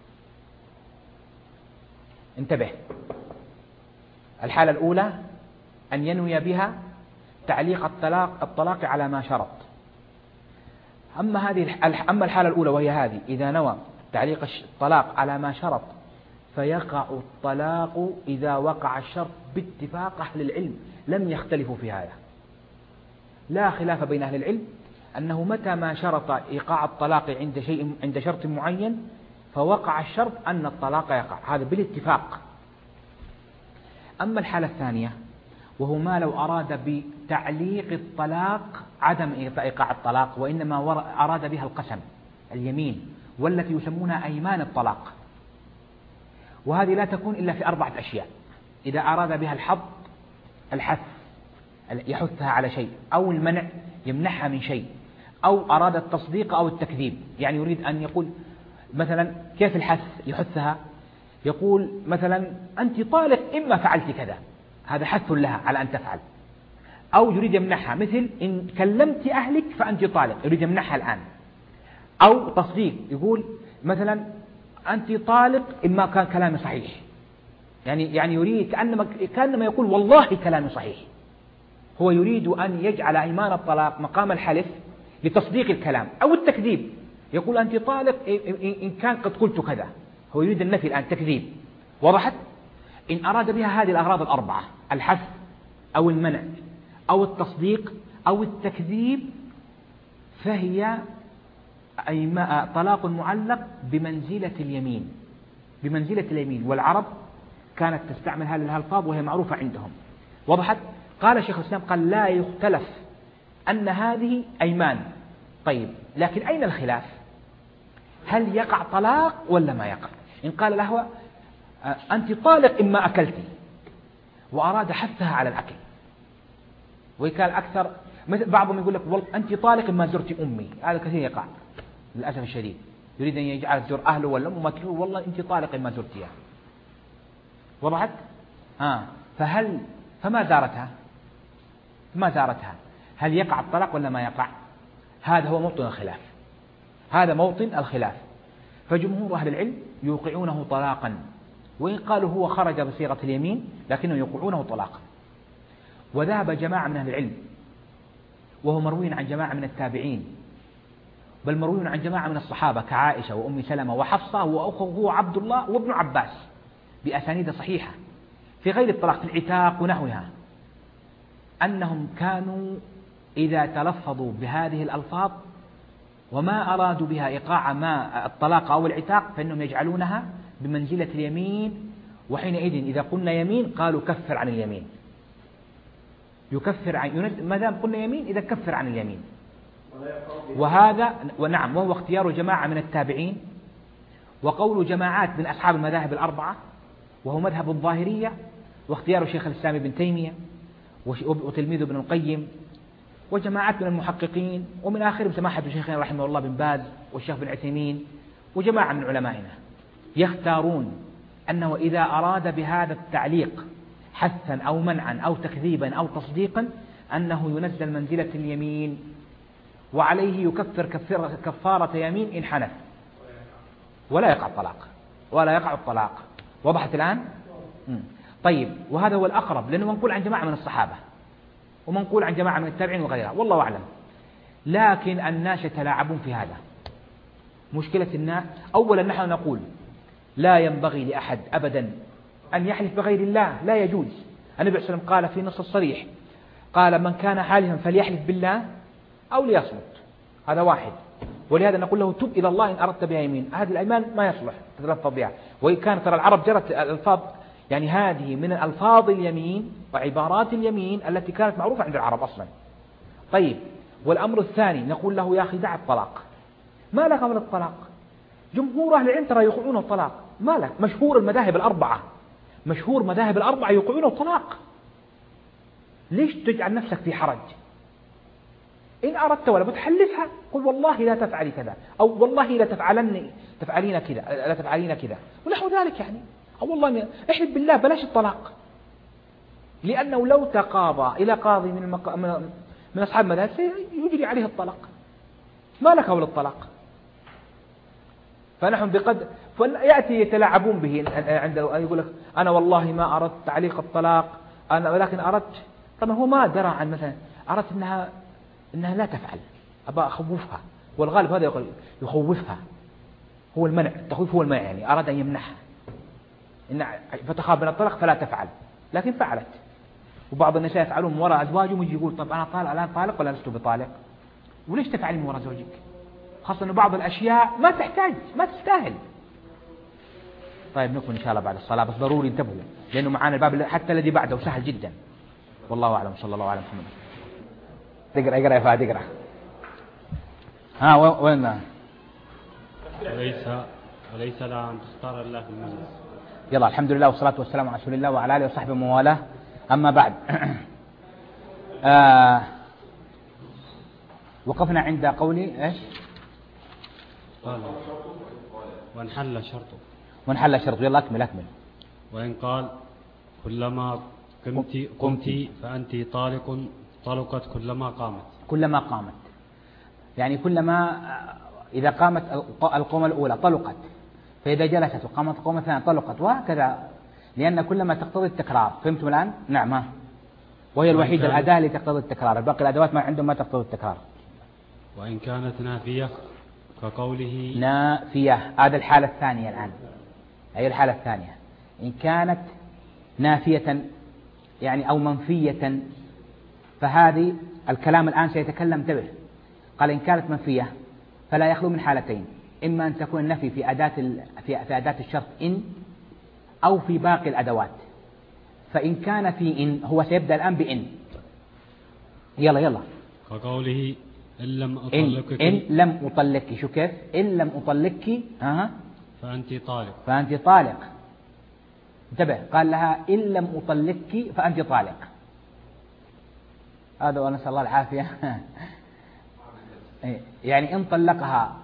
انتبه، الحالة الأولى أن ينوي بها تعليق الطلاق على ما شرط. أما الحالة الأولى وهي هذه، إذا نوى تعليق الطلاق على ما شرط فيقع الطلاق إذا وقع الشرط باتفاق أهل العلم، لم يختلفوا في هذا، لا خلاف بين أهل العلم أنه متى ما شرط إيقاع الطلاق عند شرط معين فوقع الشرط أن الطلاق يقع، هذا بالاتفاق. أما الحالة الثانية وهو ما لو أراد بتعليق الطلاق عدم إيقاع الطلاق وإنما أراد بها القسم اليمين، والتي يسمونها أيمان الطلاق، وهذه لا تكون إلا في 4 أشياء: إذا أراد بها الحث يحثها على شيء، أو المنع يمنعها من شيء، أو أراد التصديق أو التكذيب. يعني يريد أن يقول مثلا كيف الحث يحثها؟ يقول مثلا أنت طالق إما فعلت كذا، هذا حث لها على أن تفعل. أو يريد يمنعها، مثل إن كلمت أهلك فأنت طالق، يريد يمنعها الآن. أو تصديق، يقول مثلا أنت طالق إما كان كلامي صحيح، يعني يريد كأنما يقول والله كلامي صحيح. هو يريد أن يجعل أيمان الطلاق مقام الحلف لتصديق الكلام أو التكذيب. يقول أنت طالق إن كان قد قلت كذا، هو يريد النفي الآن، تكذيب. وضحت؟ إن أراد بها هذه الأغراض ال4: الحث أو المنع أو التصديق أو التكذيب، فهي طلاق معلق بمنزلة اليمين. والعرب كانت تستعمل هذه الألفاظ وهي معروفة عندهم. وضحت؟ قال شيخ الإسلام قال لا يختلف أن هذه أيمان. طيب لكن أين الخلاف؟ هل يقع طلاق ولا ما يقع؟ إن قال له أنت طالق إما أكلتي، وأراد حثها على الأكل، وكان أكثر مثل بعضهم يقول لك والله أنت طالق إما زرت أمي، هذا كثير يقع للأسف الشديد، يريد أن يجعل زر أهله ولا أمه، ما تقول والله أنت طالق إما زرتيها. وضحت؟ فما زارتها، هل يقع الطلاق ولا ما يقع؟ هذا هو موطن الخلاف. فجمهور أهل العلم يوقعونه طلاقا، وإن قالوا هو خرج بصيغة اليمين لكنه يوقعونه طلاقا. وذهب جماعة من أهل العلم، وهو مروي عن جماعة من التابعين، بل مروي عن جماعة من الصحابة كعائشة وأم سلمة وحفصة وأخوه عبد الله وابن عباس بأسانيد صحيحة في غير الطلاق، في العتاق ونحوها، أنهم كانوا إذا تلفظوا بهذه الألفاظ وما أرادوا بها إيقاع ما الطلاق أو العتاق فإنهم يجعلونها بمنزلة اليمين. وحينئذ إذا قلنا يمين قالوا كفر عن اليمين، يكفر عن ما دام قلنا يمين إذا كفر عن اليمين. وهذا ونعم وهو اختيار جماعة من التابعين وقول جماعات من أصحاب المذاهب الأربعة، وهو مذهب الظاهرية، واختيار شيخ الإسلام ابن تيمية وتلميذه ابن القيم وجماعات من المحققين، ومن آخرهم سماحة شيخنا رحمه الله بن باز والشيخ بن عثيمين وجماعة من علمائنا، يختارون أنه إذا أراد بهذا التعليق حثا أو منعا أو تكذيبا أو تصديقا أنه ينزل منزلة اليمين، وعليه يكفر كفارة يمين إن حنث، ولا يقع الطلاق ولا يقع الطلاق. وضحت الآن؟ طيب، وهذا هو الأقرب، لأنه منقول عن جماعة من الصحابة ومنقول عن جماعة من التابعين وغيرها، والله أعلم. لكن الناس يتلاعبون في هذا. مشكلة الناس، أولا نحن نقول لا ينبغي لأحد أبدا أن يحلف بغير الله، لا يجوز. النبي صلى الله عليه وسلم قال في نص الصريح، قال من كان حالفا فليحلف بالله أو ليصمت، هذا واحد. ولهذا نقول له تب إلى الله إن أردت بها يمين. هذه الأيمان ما يصلح تتلفظ بها، وإن كانت ترى العرب جرت الألفاظ، يعني هذه من ألفاظ اليمين وعبارات اليمين التي كانت معروفة عند العرب أصلا. طيب، والأمر الثاني نقول له يا أخي دع الطلاق، ما لك من الطلاق؟ جمهور أهل العلم ترى يوقعون الطلاق، ما لك؟ مشهور المذاهب الأربعة، مشهور مذاهب الأربعة يوقعون الطلاق، ليش تجعل نفسك في حرج؟ إن أردت ولا بتحلفها قل والله لا تفعلي كذا، أو والله لا تفعلين كذا، لا تفعلين كذا ونحو ذلك، يعني أو والله احلف بالله بلاش الطلاق. لأنه لو تقاضى إلى قاضي من أصحاب المذاهب سيجري عليه الطلاق، ما لك ولا الطلاق. فنحن فيأتي يتلاعبون به عند يقول لك أنا والله ما أردت تعليق الطلاق، ولكن أردت، طبعا هو ما درى عن مثلا أردت إنها لا تفعل، أبى أخوفها، والغالب هذا يخوفها، هو المنع، التخويف هو المنع، يعني أراد أن يمنعها فتخاف من الطلاق فلا تفعل، لكن فعلت. وبعض النساء يفعلون وراء أزواجهم، يجي يقول طب أنا الآن طالق ولا لست بطالق؟ وليش تفعلين من وراء زوجك؟ خاصة أن بعض الأشياء ما تحتاج، ما تستاهل. طيب نكمل إن شاء الله بعد الصلاة، بس ضروري انتبهوا لأنه معانا الباب حتى الذي بعده سهل جدا. والله أعلم، صلى الله على محمد. اقرأ يا فهد اقرأ. وين؟ وليس لها أن تختار الله في المجلس. يلا، الحمد لله والصلاة والسلام على رسول الله وعلى آله وصحبه وموالاه. أما بعد، وقفنا عند قولي إيش؟ وانحل شرطه. يلا أكمل. وإن قال كلما قمت فأنت طلقت كلما قامت، يعني كلما إذا قامت القومة الأولى طلقت، فإذا جلست وقامت القومة الثانية طلقت، وهكذا، لأن كلما تقتضي التكرار. فهمتم الآن؟ نعم. وهي الوحيدة الأداة اللي تقتضي التكرار، باقي الأدوات ما عندهم ما تقتضي التكرار. وإن كانت نافية كقوله نافية، هذا الحالة الثانية الآن، هي الحالة الثانية. إن كانت نافية يعني أو منفية، فهذه الكلام الآن سيتكلم، انتبه. قال إن كانت منفية فلا يخلو من حالتين، إما أن تكون النفي في أداة الشرط إن، أو في باقي الأدوات. فإن كان في إن، هو سيبدأ الآن بإن. يلا كقوله إن لم أطلقك. شو كيف؟ إن لم أطلقك فأنت طالق. انتبه، قال لها إن لم أطلقك فأنت طالق، هذا ونسأل الله العافية. يعني إن طلقها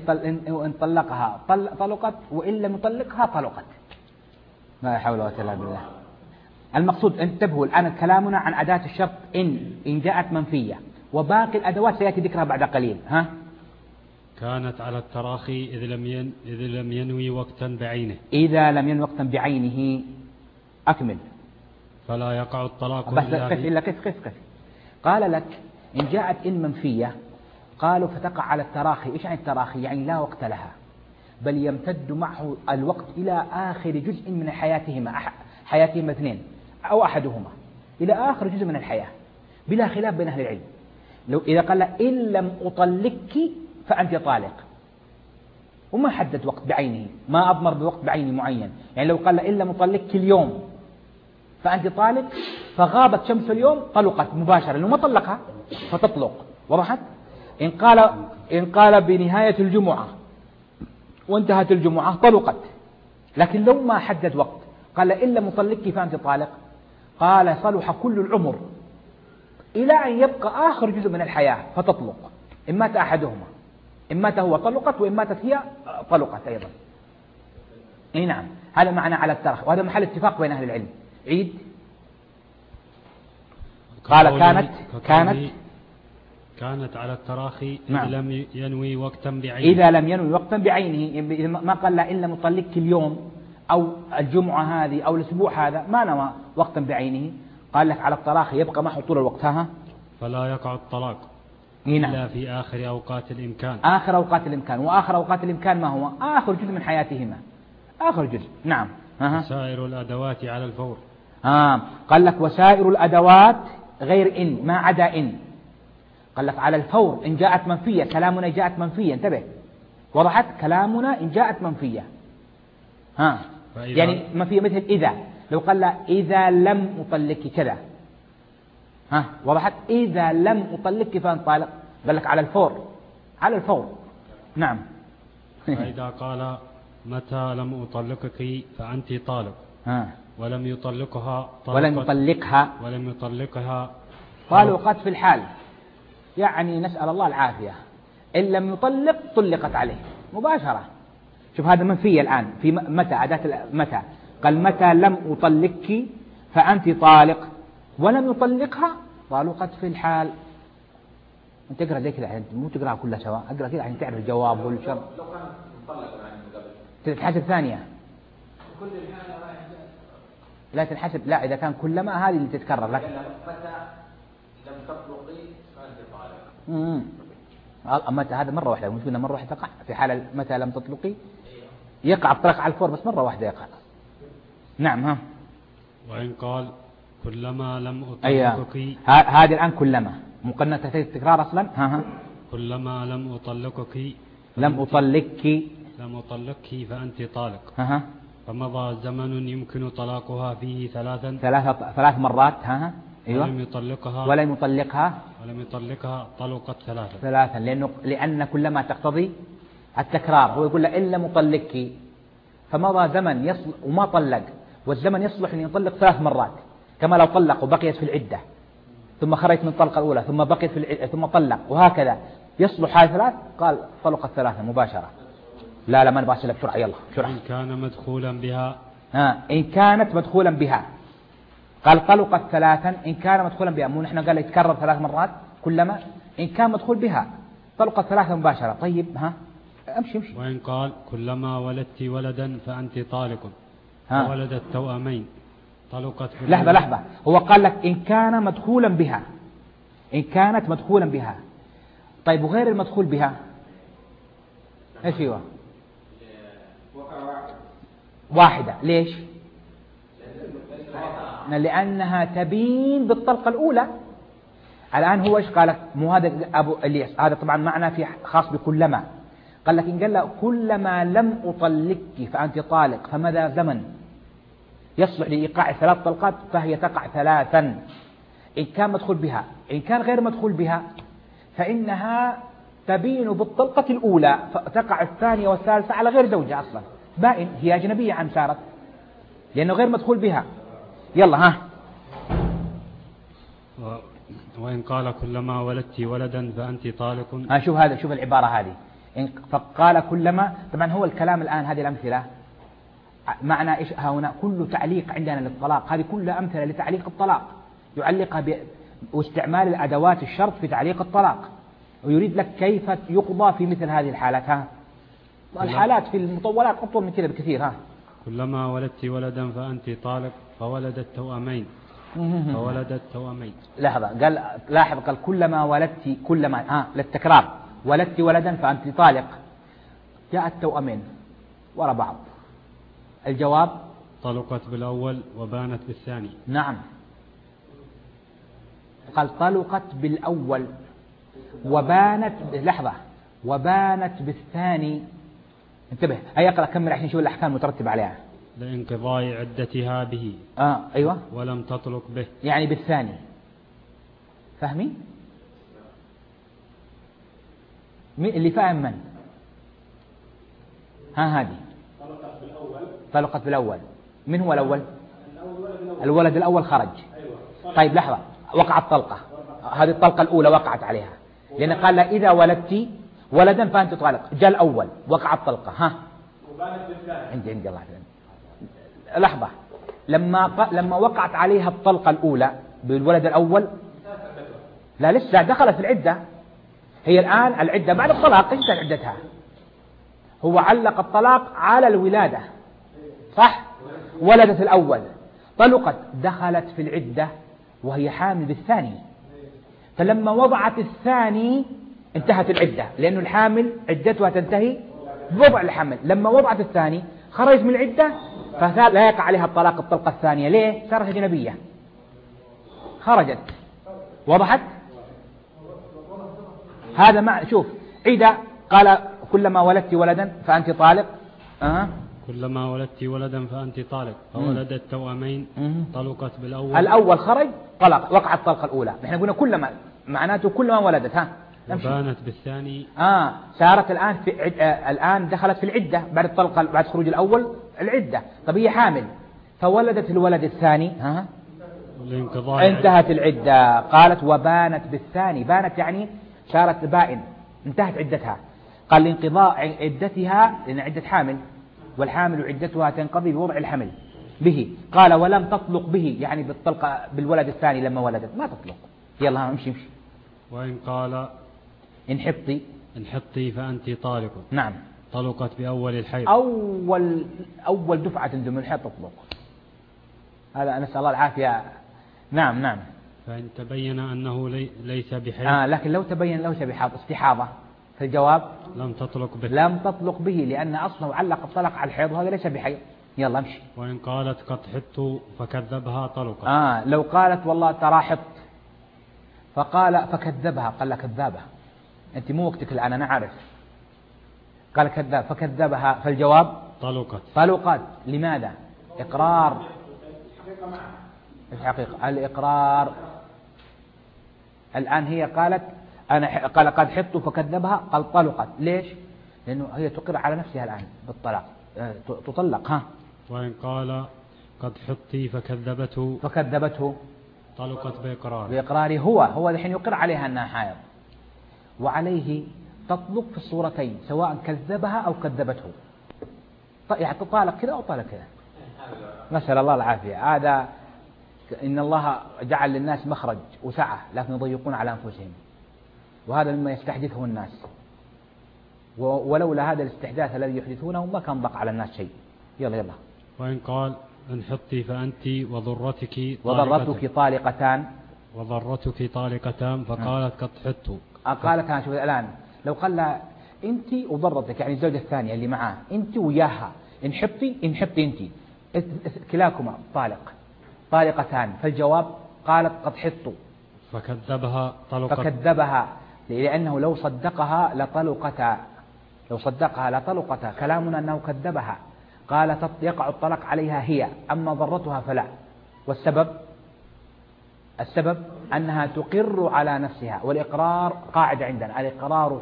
طلقت، وإن لم يطلقها طلقت. لا حول ولا قوة إلا بالله. المقصود، انتبهوا الآن كلامنا عن أداة الشرط إن جاءت منفية، وباقي الأدوات سيأتي ذكرها بعد قليل. كانت على التراخي إذ لم ينوي وقتا بعينه. إذا لم ينوي وقتا بعينه. أكمل. فلا يقع الطلاق بس إلا كيف قال لك إن جاءت إن منفية، قالوا فتقع على التراخي. إيش يعني التراخي؟ يعني لا وقت لها، بل يمتد معه الوقت إلى آخر جزء من حياتهما اثنين أو أحدهما، إلى آخر جزء من الحياة بلا خلاف بين أهل العلم. لو إذا قال إن لم أطلقك فأنت طالق، وما حدد وقت بعينه، ما أضمر بوقت بعينه معين، يعني لو قال إن لم أطلقك اليوم فأنت طالق، فغابت شمس اليوم طلقت مباشرة، لأنه ما طلقها فتطلق. وضحت؟ إن قال بنهاية الجمعة وانتهت الجمعة طلقت. لكن لو ما حدد وقت قال إلا مطلقك فأنت طالق، قال صلح كل العمر إلى أن يبقى آخر جزء من الحياة فتطلق. إن مات أحدهما، إن مات هو طلقت، وإن ماتت هي طلقت أيضا. أي نعم، هذا معنى على التراخي، وهذا محل اتفاق بين أهل العلم. عيد قال كانت على التراخي نعم. إذا لم ينوي وقتا بعينه. إذا لم ينوي وقتا بعينه، ما قال لا إلا مطلقك اليوم أو الجمعة هذه أو الأسبوع هذا، ما نوى وقتا بعينه، قال لك على التراخي يبقى معه طول الوقت. فلا يقع الطلاق نعم. إلا في آخر أوقات الإمكان. آخر أوقات الإمكان، وآخر أوقات الإمكان ما هو؟ آخر جزء من حياتهما، آخر جزء. نعم. وسائر الأدوات على الفور. قال لك وسائر الأدوات غير إن، ما عدا إن. قال لك على الفور إن جاءت منفية، كلامنا جاءت منفية، انتبه. وضحت؟ كلامنا إن جاءت منفية، يعني منفية مثل إذا، لو قال لا إذا لم أطلقك كذا، وضحت؟ إذا لم أطلقك فأنت طالق. قال لك على الفور، على الفور. نعم. فإذا قال متى لم أطلقك فأنت طالق، ولم يطلقها طلقت في الحال، يعني نسأل الله العافية. إن لم يطلق طلقت عليه مباشرة. شوف هذا منفية الآن في متى، أداة متى. قال متى لم أطلقك فأنت طالق، ولم يطلقها طلقت في الحال. أنت تقرأ زي كذا، مو تقرأها كلها سواء، أقرأ كذا عشان تعرف الجواب والشر. لو كان مطلق تتحسب ثانية، لا تنحسب، لا إذا كان كلما هذه اللي تتكرر. لكن متى لم تطلقي فأنت طالق. متى هذا مرة واحدة، مش قلنا مرة واحدة تقع في حال متى لم تطلقي، يقع الطلاق على الفور بس مرة واحدة يقع. نعم. وإن قال كلما لم أطلقك، هذه الآن كلما مقننة التكرار أصلا. كلما لم أطلقك فأنت طالق. فمضى زمن يمكن طلاقها فيه ثلاث مرات. أيوة. ولم يطلقها طلقت ثلاثا. لأن كلما تقتضي التكرار. هو يقول له إلا مطلقك، فمضى زمن وما طلق، والزمن يصلح أن يطلق 3 مرات، كما لو طلق وبقيت في العدة ثم خرجت من الطلقة الأولى ثم بقيت في العدة ثم طلق، وهكذا يصلح هذه 3. قال طلقت 3 مباشرة. لا ما نبغى أسئلة بسرعة، يلا بسرعة. إن كان مدخولا بها، إن كانت مدخولا بها، قال طلقت 3 إن كان مدخولا بها، مو نحن قال يتكرر 3 مرات كلما. إن كان مدخول بها طلقت 3 مباشرة. طيب امشي. وإن قال كلما ولدت ولدا فأنت طالق، فولدت توأمين طلقت في لحظة. هو قال لك إن كان مدخولا بها، إن كانت مدخولا بها. طيب وغير المدخول بها ايش هو؟ واحدة. ليش؟ لأنها تبين بالطلقة الأولى. الآن هو إيش قال لك؟ مو هذا أبو إلياس، هذا طبعا معنى في خاص بكلما. قال لك إن قال له كلما لم أطلقك فأنت طالق، فماذا زمن يصلح لإيقاع 3 طلقات، فهي تقع 3 إن كان مدخول بها. إن كان غير مدخول بها فإنها تبين بالطلقة الأولى، فتقع 2 والثالثة على غير زوجها أصلا، بائن، هي أجنبية عن صارت، لأنه غير مدخول بها. يلا وإن قال كلما ولدت ولدا فأنت طالق. شوف العبارة هذه. فقال كلما، طبعا هو الكلام الآن هذه الأمثلة معنى إيش هنا؟ كل تعليق عندنا للطلاق، هذه كلها أمثلة لتعليق الطلاق، يعلقها واستعمال الأدوات الشرط في تعليق الطلاق، ويريد لك كيف يقضى في مثل هذه الحالات. الحالات في المطولات أطول من كذا بكثير. كلما ولدت ولدا فأنت طالق، فولدت توأمين. لحظة، قال لاحظ، قال كلما ولدت، كلما للتكرار، ولدت ولدا فأنت طالق، جاءت توأمين وراء بعض. الجواب طلقت بالأول وبانت بالثاني. نعم، قال طلقت بالأول وبانت، لحظة، وبانت بالثاني. انتبه، هيا اقرأ كمل عشان نشوف الأحكام المترتبة عليها. لانقضاء عدتها به. أيوة. ولم تطلق به يعني بالثاني. فهمي؟ اللي فاهم من؟ هذه طلقت بالأول. من هو الأول؟ الولد الأول خرج. طيب لحظة، وقعت طلقة، هذه الطلقة الأولى وقعت عليها، لأن قال لا إذا ولدت ولدا فأنت طالق. جاء الأول وقعت طلقة. عندي الله فهم. لحظة، لما وقعت عليها الطلقة الأولى بالولد الأول، لا لسه دخلت في العدة. هي الآن العدة بعد الطلاق انتهت عدتها. هو علق الطلاق على الولادة، صح؟ ولدت الأول، طلقت، دخلت في العدة وهي حامل بالثاني. فلما وضعت الثاني انتهت العدة، لأن الحامل عدتها تنتهي بوضع الحمل. لما وضعت الثاني خرجت من العدة، فلا يقع عليها الطلاق الطلقة الثانية. ليه؟ صارت أجنبية، خرجت. وضحت؟ هذا مع شوف عيدة قال كلما ولدت ولدا فأنت طالق. كلما ولدت ولدا فأنت طالق. فولدت توأمين طلقت بالأول. الأول خرج طلق، وقعت الطلقة الأولى. نحن قلنا كلما، معناته كلما ولدت. وبانت بالثاني. صارت الآن الآن دخلت في العدة بعد الطلقة، بعد خروج الأول العدة. طب هي حامل فولدت الولد الثاني، انتهت العدة. قالت وبانت بالثاني. بانت يعني صارت بائن، انتهت عدتها. قال لانقضاء عدتها، لأن عدة حامل، والحامل عدتها تنقضي بوضع الحمل به. قال ولم تطلق به، يعني بالطلقة بالولد الثاني لما ولدت ما تطلق. يلا امشي. وإن قال انحطي فأنت طالق. نعم. طلقت بأول الحيض. أول دفعة دم الحيض تطلق. هذا نسأل الله العافية. نعم. فإن تبين أنه ليس بحيض. لكن لو تبين له استحاضة، فالجواب لم تطلق به، لأن أصله علق الطلق على الحيض، وهذا ليس بحيض. يلا امشي. وإن قالت قد حط فكذبها طلقت. لو قالت والله ترى حط فقال فكذبها، قال لها كذابة، أنت مو وقتك الآن أنا عارف. قال كذاب فكذبها، فالجواب طلقت. لماذا؟ إقرار الحقيقة. الإقرار الآن هي قالت قال قد حط فكذبها، قال طلقت. ليش؟ لأنه هي تقر على نفسها الآن بالطلاق، تطلق. وإن قال قد حطي فكذبته طلقت بإقراره. هو الحين يقر عليها أنها حائض، وعليه تطلق في الصورتين، سواء كذبها أو كذبته. يعني تطالق كذا أو طالق كذا. نسأل الله العافية. هذا إن الله جعل للناس مخرج وسعة، لكن يضيقون على أنفسهم، وهذا مما يستحدثه الناس. ولولا هذا الاستحداث الذي يحدثونه ما كان ضاق على الناس شيء. يلا. وإن قال انحطي فأنت وضرتك طالقتان فقالت قد حط. قالت أنا شوف الآن لو قال لها أنت وضرتك، يعني الزوجة الثانية اللي معاه، أنت وياها، انحطي أنت، كلاكما طالقتان، فالجواب قالت قد حط فكذبها، لأنه لو صدقها لطلقتا. كلامنا أنه كذبها. قالت يقع الطلاق عليها هي، أما ضرتها فلا. والسبب أنها تقر على نفسها، والإقرار قاعدة عندنا، الإقرار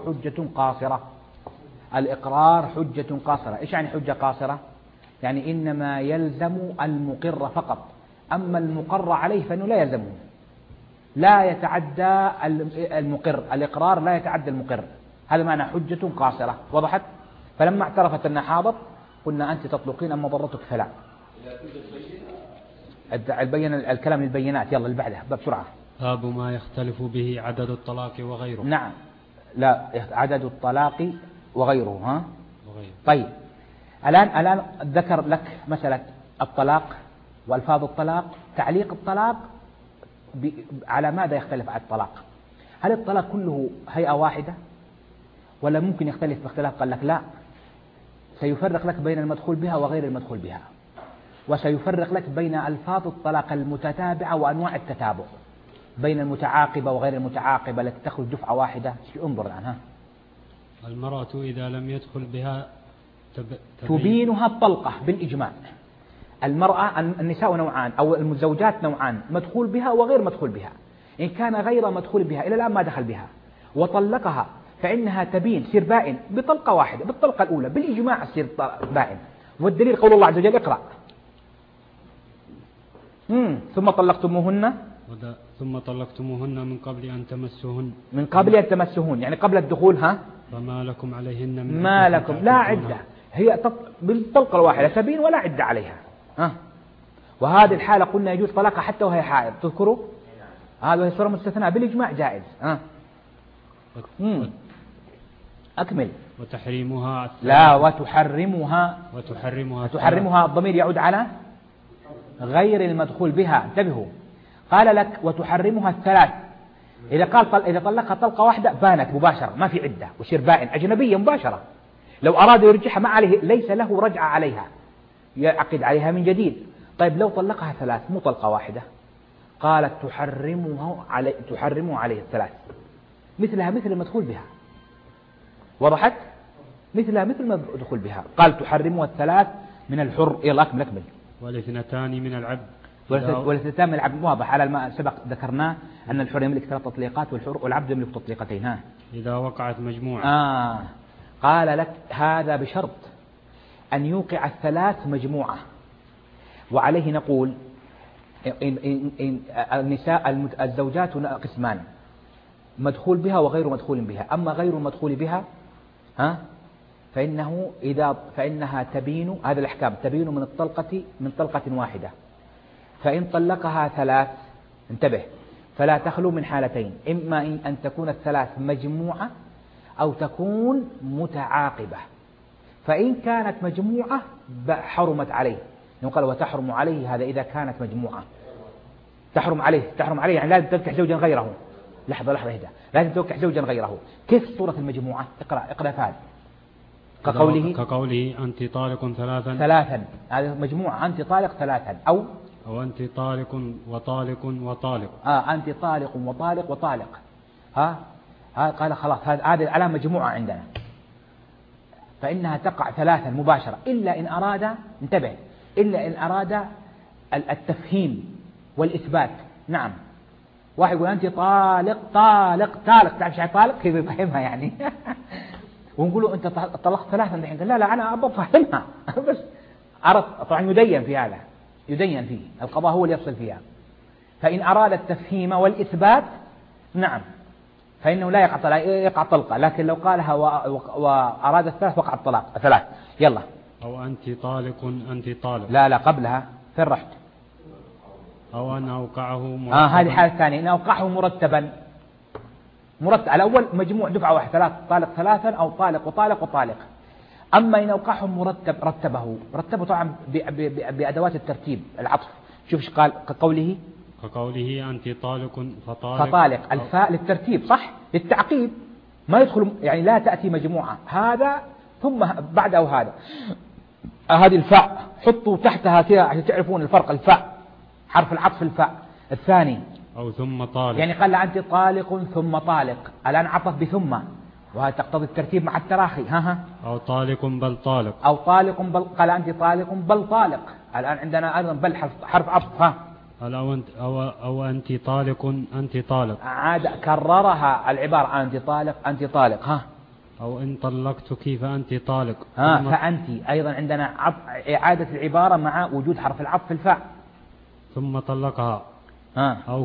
حجة قاصرة. إيش يعني حجة قاصرة؟ يعني إنما يلزم المقر فقط، أما المقر عليه فإنه لا يلزمه، لا يتعدى المقر، الإقرار لا يتعدى المقر. هذا معنى حجة قاصرة. وضحت؟ فلما اعترفت أنها حاضت قلنا أنت تطلقين، أما ضرتك فلا. البين الكلام للبينات. يلا اللي بعدها بسرعة. باب ما يختلف به عدد الطلاق وغيره. نعم، لا عدد الطلاق وغيره. طيب الآن ذكر لك مسألة الطلاق وألفاظ الطلاق، تعليق الطلاق على ماذا يختلف عن الطلاق. هل الطلاق كله هيئة واحدة ولا ممكن يختلف باختلاف؟ قال لك لا، سيفرق لك بين المدخول بها وغير المدخول بها، وسيفرق لك بين ألفاظ الطلاق المتتابعة وأنواع التتابع، بين المتعاقبة وغير المتعاقبة التي تخرج دفعة واحدة. انظر الآن. المرأة إذا لم يدخل بها تبينها الطلقة بالإجماع، المرأة النساء نوعان أو الزوجات نوعان، مدخول بها وغير مدخول بها. إن كان غير مدخول بها إلى الآن ما دخل بها وطلقها فإنها تبين سير بائن بطلقة واحدة، بالطلقة الأولى بالإجماع سير بائن. والدليل قول الله عز وجل اقرأ. ثم طلقتموهن من قبل أن تمسوهن. من قبل أن تمسوهن يعني قبل الدخول. فما لكم عليهن من ما لكم لا عدة، هي بالطلقة الواحدة تبين ولا عدة عليها. وهذه الحالة قلنا يجوز طلاقها حتى وهي حائض، تذكروا هذا هي صورة مستثناء بالإجماع جائز. أكمل. وتحريمها لا وتحرمها الضمير يعود على غير المدخول بها. انتبهوا، قال لك وتحرمها الثلاث. إذا طلقها طلقة واحدة بانت مباشرة ما في عدة وشير بائن أجنبية مباشرة. لو أراد يرجعها ما عليه، ليس له رجعة عليها، يعقد عليها من جديد. طيب لو طلقها ثلاث مو طلقة واحدة، قالت تحرمه عليه الثلاث، مثلها مثل المدخول بها. وضحت؟ مثلها مثل المدخول بها. قال تحرمه الثلاث من الحر. يلا أكمل. والاثنتان من العبد. والاثنتان من العبد واضح على ما سبق ذكرناه أن الحر يملك 3 تطليقات والعبد يملك تطليقتين. إذا وقعت مجموعة. قال لك هذا بشرط أن يوقع الثلاث مجموعة. وعليه نقول إن النساء الزوجات قسمان، مدخول بها وغير مدخول بها. أما غير المدخول بها فإنها تبين، هذا الأحكام تبين من طلقة واحدة. فإن طلقها ثلاث انتبه فلا تخلو من حالتين، إما أن تكون الثلاث مجموعة أو تكون متعاقبة. فإن كانت مجموعة حرمت عليه، قال وتحرم عليه، هذا إذا كانت مجموعة تحرم عليه يعني لازم تنكح زوجا غيره. لحظة هدا، لازم تنكح زوجا غيره. كيف صورة المجموعة؟ اقرأ فهد. كقوله أنت طالق ثلاثا، هذه مجموعة. أنت طالق ثلاثا أو أنت طالق وطالق. أنت طالق وطالق. قال خلاص هذه الآن مجموعة عندنا، فإنها تقع ثلاثا مباشرة، إلا إن أراد، انتبه، إلا إن أراد التفهيم والإثبات. نعم، واحد يقول أنت طالق، تعرف شيء طالق كيف يفهمها يعني ونقول له أنت طلقت ثلاثا الحين، لا أنا أبغى أفهمها بس أردت. طبعا يدين في هذا، يدين فيه القضاء هو اللي يفصل فيها. فإن أراد التفهيم والإثبات نعم فإنه لا يقع طلقة، لكن لو قالها وأراد الثلاث وقع الطلاق ثلاث. يلا. أو أنت طالق. لا قبلها فين رحت؟ أو أن أوقعه مرتبا. هذه حالة ثانية، إن أوقعه مرتبا. الأول مجموع دفعة واحد، ثلاث طالق ثلاثا أو طالق وطالق. أما إن أوقعه مرتب رتبه طبعا بأدوات الترتيب العطف. شوف ايش قال كقوله أنت طالق فطالق. الفاء للترتيب صح، للتعقيب، ما يدخل يعني لا تأتي مجموعة هذا ثم بعده هذا. هذه الفاء حطوا تحتها كذا عشان تعرفون الفرق. الفاء حرف العطف الفاء. الثاني أو ثم طالق، يعني قال أنت طالق ثم طالق، الآن عطف بثم، وهذا تقتضي الترتيب مع التراخي. أو طالق بل طالق. قال أنت طالق بل طالق، الآن عندنا أيضا بل حرف عطف. أو أنت طالق. عاد كررها العبارة أنت طالق. أو إن طلقتك فأنت طالق. فأنت أيضا عندنا إعادة العبارة مع وجود حرف العطف في الفاء. ثم طلقها. أو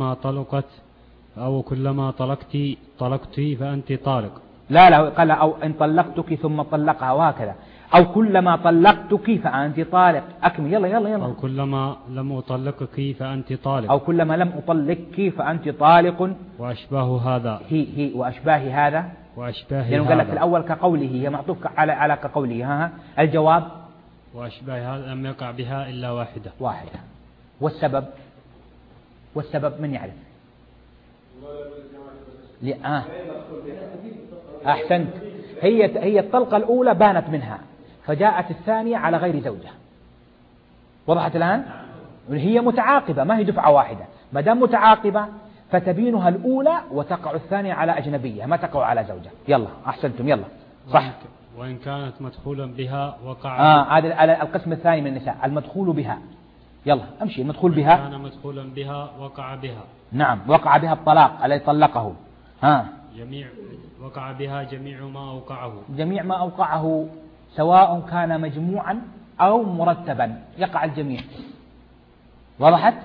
كلما طلقت فأنت طالق. لا قال أو إن طلقتك ثم طلقها، وهكذا. أو كلما طلقتك فأنت طالق. أكمل. يلا. أو كلما لم أطلقك فأنت طالق. أو كلما لم أطلقك فأنت طالق. وأشباه هذا. هي وأشباه هذا. يعني قال لك الأول كقوله، هي معطوف على كقوله. الجواب وأشباه هذا لم يقع بها إلا واحدة. والسبب من يعرف؟ أحسنت. هي الطلقة الأولى بانت منها، فجاءت الثانية على غير زوجة. وضحت الآن؟ هي متعاقبة، ما هي دفعة واحدة. ما دام متعاقبة فتبينها الأولى وتقع الثانية على أجنبية، ما تقع على زوجة. يلا أحسنتم. يلا صح. وإن كانت مدخولا بها وقع هذا القسم الثاني من النساء، المدخول بها. يلا امشي. المدخول بها كان مدخولا بها وقع بها. نعم، وقع بها الطلاق الذي طلقه. وقع بها جميع ما أوقعه. جميع ما أوقعه سواء كان مجموعا أو مرتبا، يقع الجميع. وضحت؟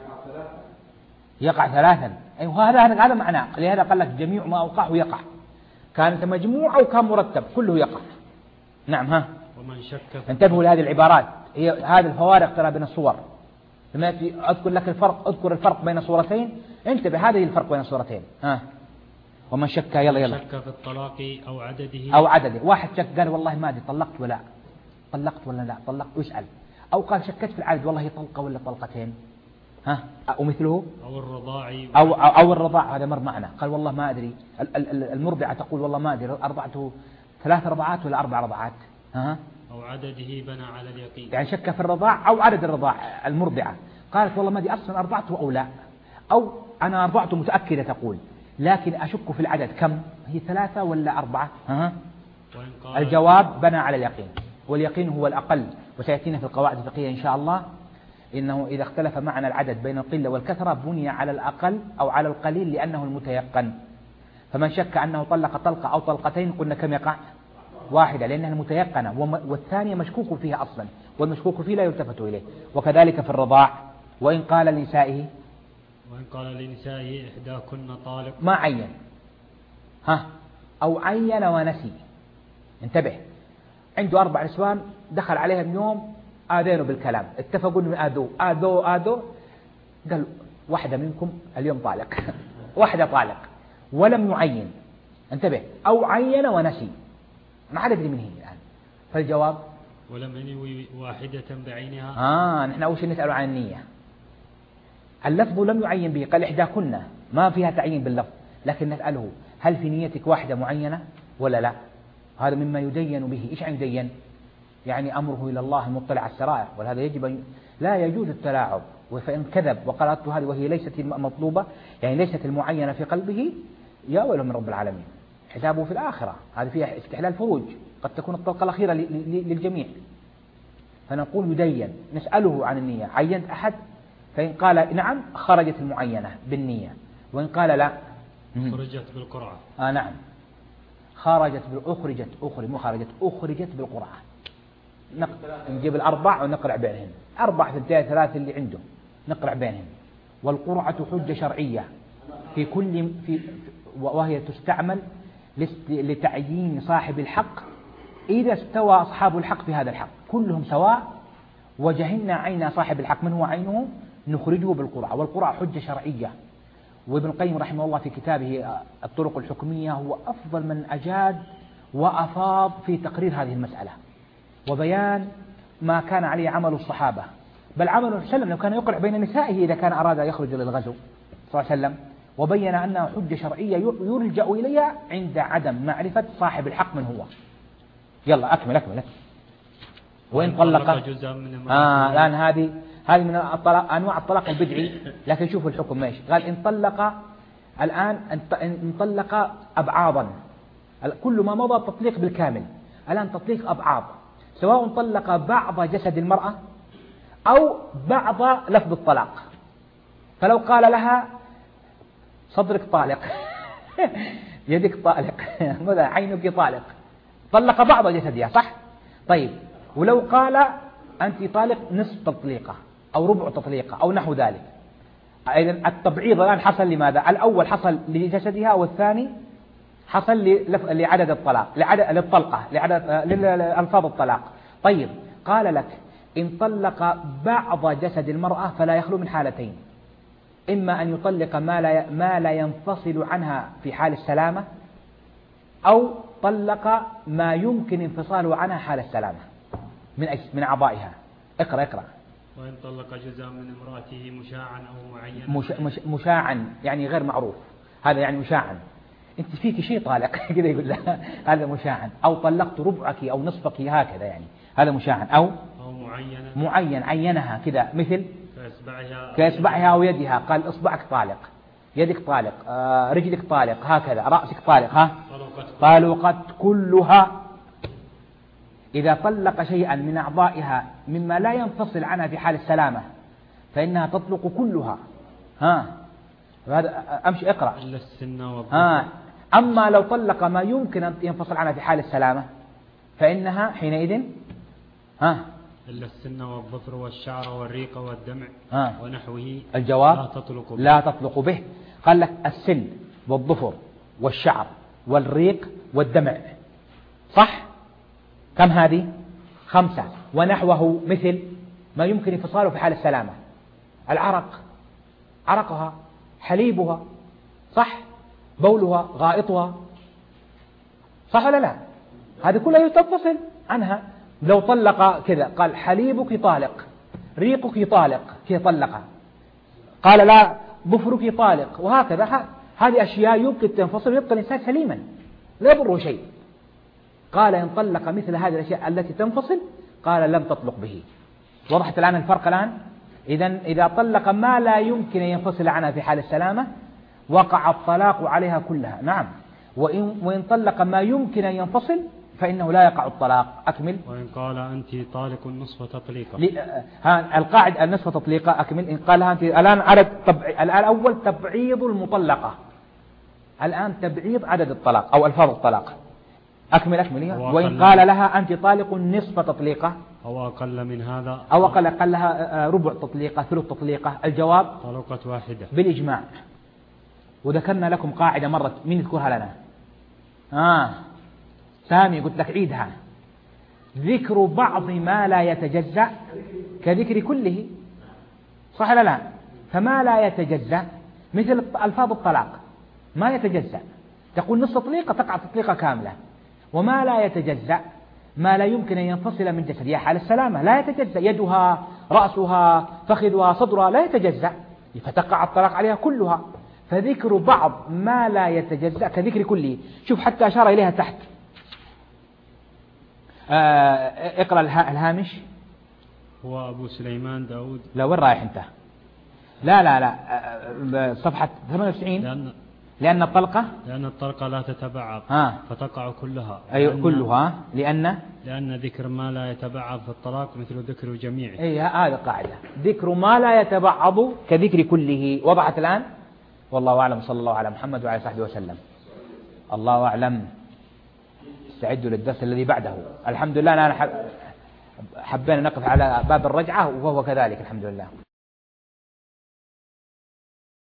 يقع ثلاثا. أيوه هذا معناه، لهذا قال لك جميع ما أوقعه يقع، كانت مجموعة أو كان مرتب كله يقع. نعم. ومن شك انتبهوا لهذه العبارات، هي هذا الفوارق ترى بين الصور. لما أذكر لك اذكر الفرق بين صورتين، انتبه هذه الفرق بين الصورتين. ومن شك يلا شك في الطلاق أو عدده. واحد شك قال والله ما أدري طلقت ولا لا طلقت، ويسأل. أو قال شكت في العدد والله طلقة ولا طلقتين. ومثله أو الرضاع، هذا مر معنا. قال والله ما أدري، المرضعة تقول والله ما أدري أرضعته 3 رضعات ولا 4 رضعات. أو عدده بنى على اليقين، يعني شك في الرضاع أو عدد الرضاع. المرضعة قالت والله ما أدري أصلا أرضعته أو لا، أو أنا أرضعته متأكدة تقول، لكن أشك في العدد كم هي 3 ولا 4. الجواب بنى على اليقين، واليقين هو الأقل. وسيأتينا في القواعد الفقهية إن شاء الله إنه إذا اختلف معنى العدد بين القلة والكثرة بني على الأقل أو على القليل لأنه المتيقن. فمن شك أنه طلق طلقة أو طلقتين قلنا كم يقع؟ 1 لأنها المتيقنة، والثانية مشكوك فيها أصلا، والمشكوك فيه لا يلتفت إليه. وكذلك في الرضاع. وإن قال لنسائه إحداكن طالق، ما عين أو عين ونسي. انتبه، عنده 4 نسوان دخل عليهم يوم آذينه بالكلام، اتفقوا انه آذوا قال واحدة منكم اليوم طالق واحدة طالق ولم يعين. انتبه، أو عين ونسي، ما عاد يدري من هي الآن. فالجواب ولم ينوي واحدة بعينها. نحن أول شيء نسأل عن النية. اللفظ لم يعين به، قال إحداكن، ما فيها تعيين باللفظ، لكن نسأله هل في نيتك واحدة معينة ولا لا؟ هذا مما يدين به. إيش عن يدين؟ يعني أمره إلى الله المطلع على السرائر، ولهذا يجب لا يجوز التلاعب. فإن كذب وقالت هذه وهي ليست المطلوبة، يعني ليست المعينة في قلبه، يا ويله من رب العالمين، حسابه في الآخرة. هذه فيها استحلال فروج، قد تكون الطلقة الأخيرة للجميع. فنقول يدين، نسأله عن النية، عينت أحد؟ فإن قال نعم خرجت المعينة بالنية، وإن قال لا خرجت بالقرعة. نعم، أخرجت بالقرعة. نجيب 4 ونقرع بينهم، 4 2 3 اللي عنده نقرع بينهم. والقرعة حجة شرعية في كل وهي تستعمل لتعيين صاحب الحق إذا استوى أصحاب الحق في هذا الحق كلهم سواء، وجهلنا عين صاحب الحق من هو عينه نخرجه بالقرعة. والقرعة حجة شرعية. وابن القيم رحمه الله في كتابه الطرق الحكمية هو أفضل من أجاد وأفاض في تقرير هذه المسألة وبيان ما كان عليه عمل الصحابة، بل عمل النبي صلى الله عليه وسلم لو كان يقرع بين نسائه إذا كان أراد يخرج للغزو صلى الله عليه وسلم، وبين أنها حجة شرعية يلجأ إليها عند عدم معرفة صاحب الحق من هو. يلا أكمل. وإن طلق الآن هذه من أنواع الطلاق البدعي، لكن شوفوا الحكم ماشي. قال إن طلق الآن إن طلق أبعاضا، كل ما مضى التطليق بالكامل، الآن تطليق أبعاض، سواء طلق بعض جسد المرأة أو بعض لفظ الطلاق. فلو قال لها صدرك طالق يدك طالق عينك طالق، طلق بعض جسدها صح؟ طيب، ولو قال أنت طالق نصف تطليقة أو ربع تطليقة أو نحو ذلك، إذن التبعيض الآن حصل لماذا؟ الأول حصل لجسدها، والثاني حصل لعدد الطلاق، للطلقة، لألفاظ الطلاق. طيب، قال لك إن طلق بعض جسد المرأة فلا يخلو من حالتين: إما أن يطلق ما لا ينفصل عنها في حال السلامة، أو طلق ما يمكن انفصاله عنها حال السلامة من أعضائها. اقرأ. وإن طلق جزءا من امرأته مشاعا أو معينا. مشاعا يعني غير معروف، هذا يعني مشاعا، أنت فيك شيء طالق كذا يقول لها هذا مشاعا. أو طلقت ربعك أو نصفك هكذا، يعني هذا مشاعا. أو معين عينها كذا، مثل كإصبعها أو يدها، قال إصبعك طالق، يدك طالق، رجلك طالق، هكذا رأسك طالق. طلقت كلها إذا طلق شيئا من أعضائها مما لا ينفصل عنها في حال السلامة فإنها تطلق كلها. هذا أمشي اقرأ. إلا السن والظفر. أما لو طلق ما يمكن أن ينفصل عنها في حال السلامة فإنها حينئذ إلا السن والظفر والشعر والريق والدمع ونحوه. الجواب لا تطلق به. قال لك السن والظفر والشعر والريق والدمع، صح؟ كم هذه؟ 5. ونحوه مثل ما يمكن انفصاله في حال السلامة: العرق، عرقها، حليبها، صح؟ بولها، غائطها، صح ولا لا؟ هذه كلها تنفصل عنها. لو طلق كذا قال حليبك طالق، ريقك طالق، كي طلقها. قال لا، ظفرك طالق، وهكذا. هذه أشياء يمكن تنفصل ويبقى الإنسان سليما لا يضره شيء. قال إن طلق مثل هذه الأشياء التي تنفصل قال لم تطلق به. وضحت الآن الفرق الآن؟ إذا طلق ما لا يمكن أن ينفصل عنها في حال السلامة وقع الطلاق عليها كلها. نعم. وإن طلق ما يمكن أن ينفصل فإنه لا يقع الطلاق. أكمل. وإن قال أنت طالق نصف تطليقة. القاعدة النصف تطليقة. أكمل. إن قالها أنت الآن الآن أول تبعيض المطلقة، الآن تبعيض عدد الطلاق أو ألفاظ الطلاق. أكمل. وإن قال لها أنت طالق نصف تطليقة أو أقل من هذا، أو أقل لها ربع تطليقة، ثلث تطليقة. الجواب طلقة واحدة بالإجماع. وذكرنا لكم قاعدة مرة، مين يذكرها لنا؟ سامي، قلت لك عيدها: ذكر بعض ما لا يتجزأ كذكر كله، صح ولا لا؟ فما لا يتجزأ مثل ألفاظ الطلاق ما يتجزأ، تقول نصف تطليقة تقع تطليقة كاملة. وما لا يتجزأ ما لا يمكن أن ينفصل من جسدها حال السلامة، لا يتجزأ، يدها، رأسها، فخذها، صدرها لا يتجزأ، فتقع الطلاق عليها كلها. فذكر بعض ما لا يتجزأ كذكر كله. شوف حتى أشار إليها تحت. اقرأ الهامش. هو أبو سليمان داود. لا، وين رايح أنت؟ لا صفحة 98. لأن الطلقة لا تتبعض فتقع كلها. أيوة كلها. لأن ذكر ما لا يتبعض في الطلاق مثل ذكر جميعه. هذا قاعدة، ذكر ما لا يتبعض كذكر كله. وضحت الآن؟ والله أعلم. صلى الله على محمد وعلى صحبه وسلم. الله أعلم. استعدوا للدرس الذي بعده. الحمد لله أنا حبينا نقف على باب الرجعة وهو كذلك الحمد لله.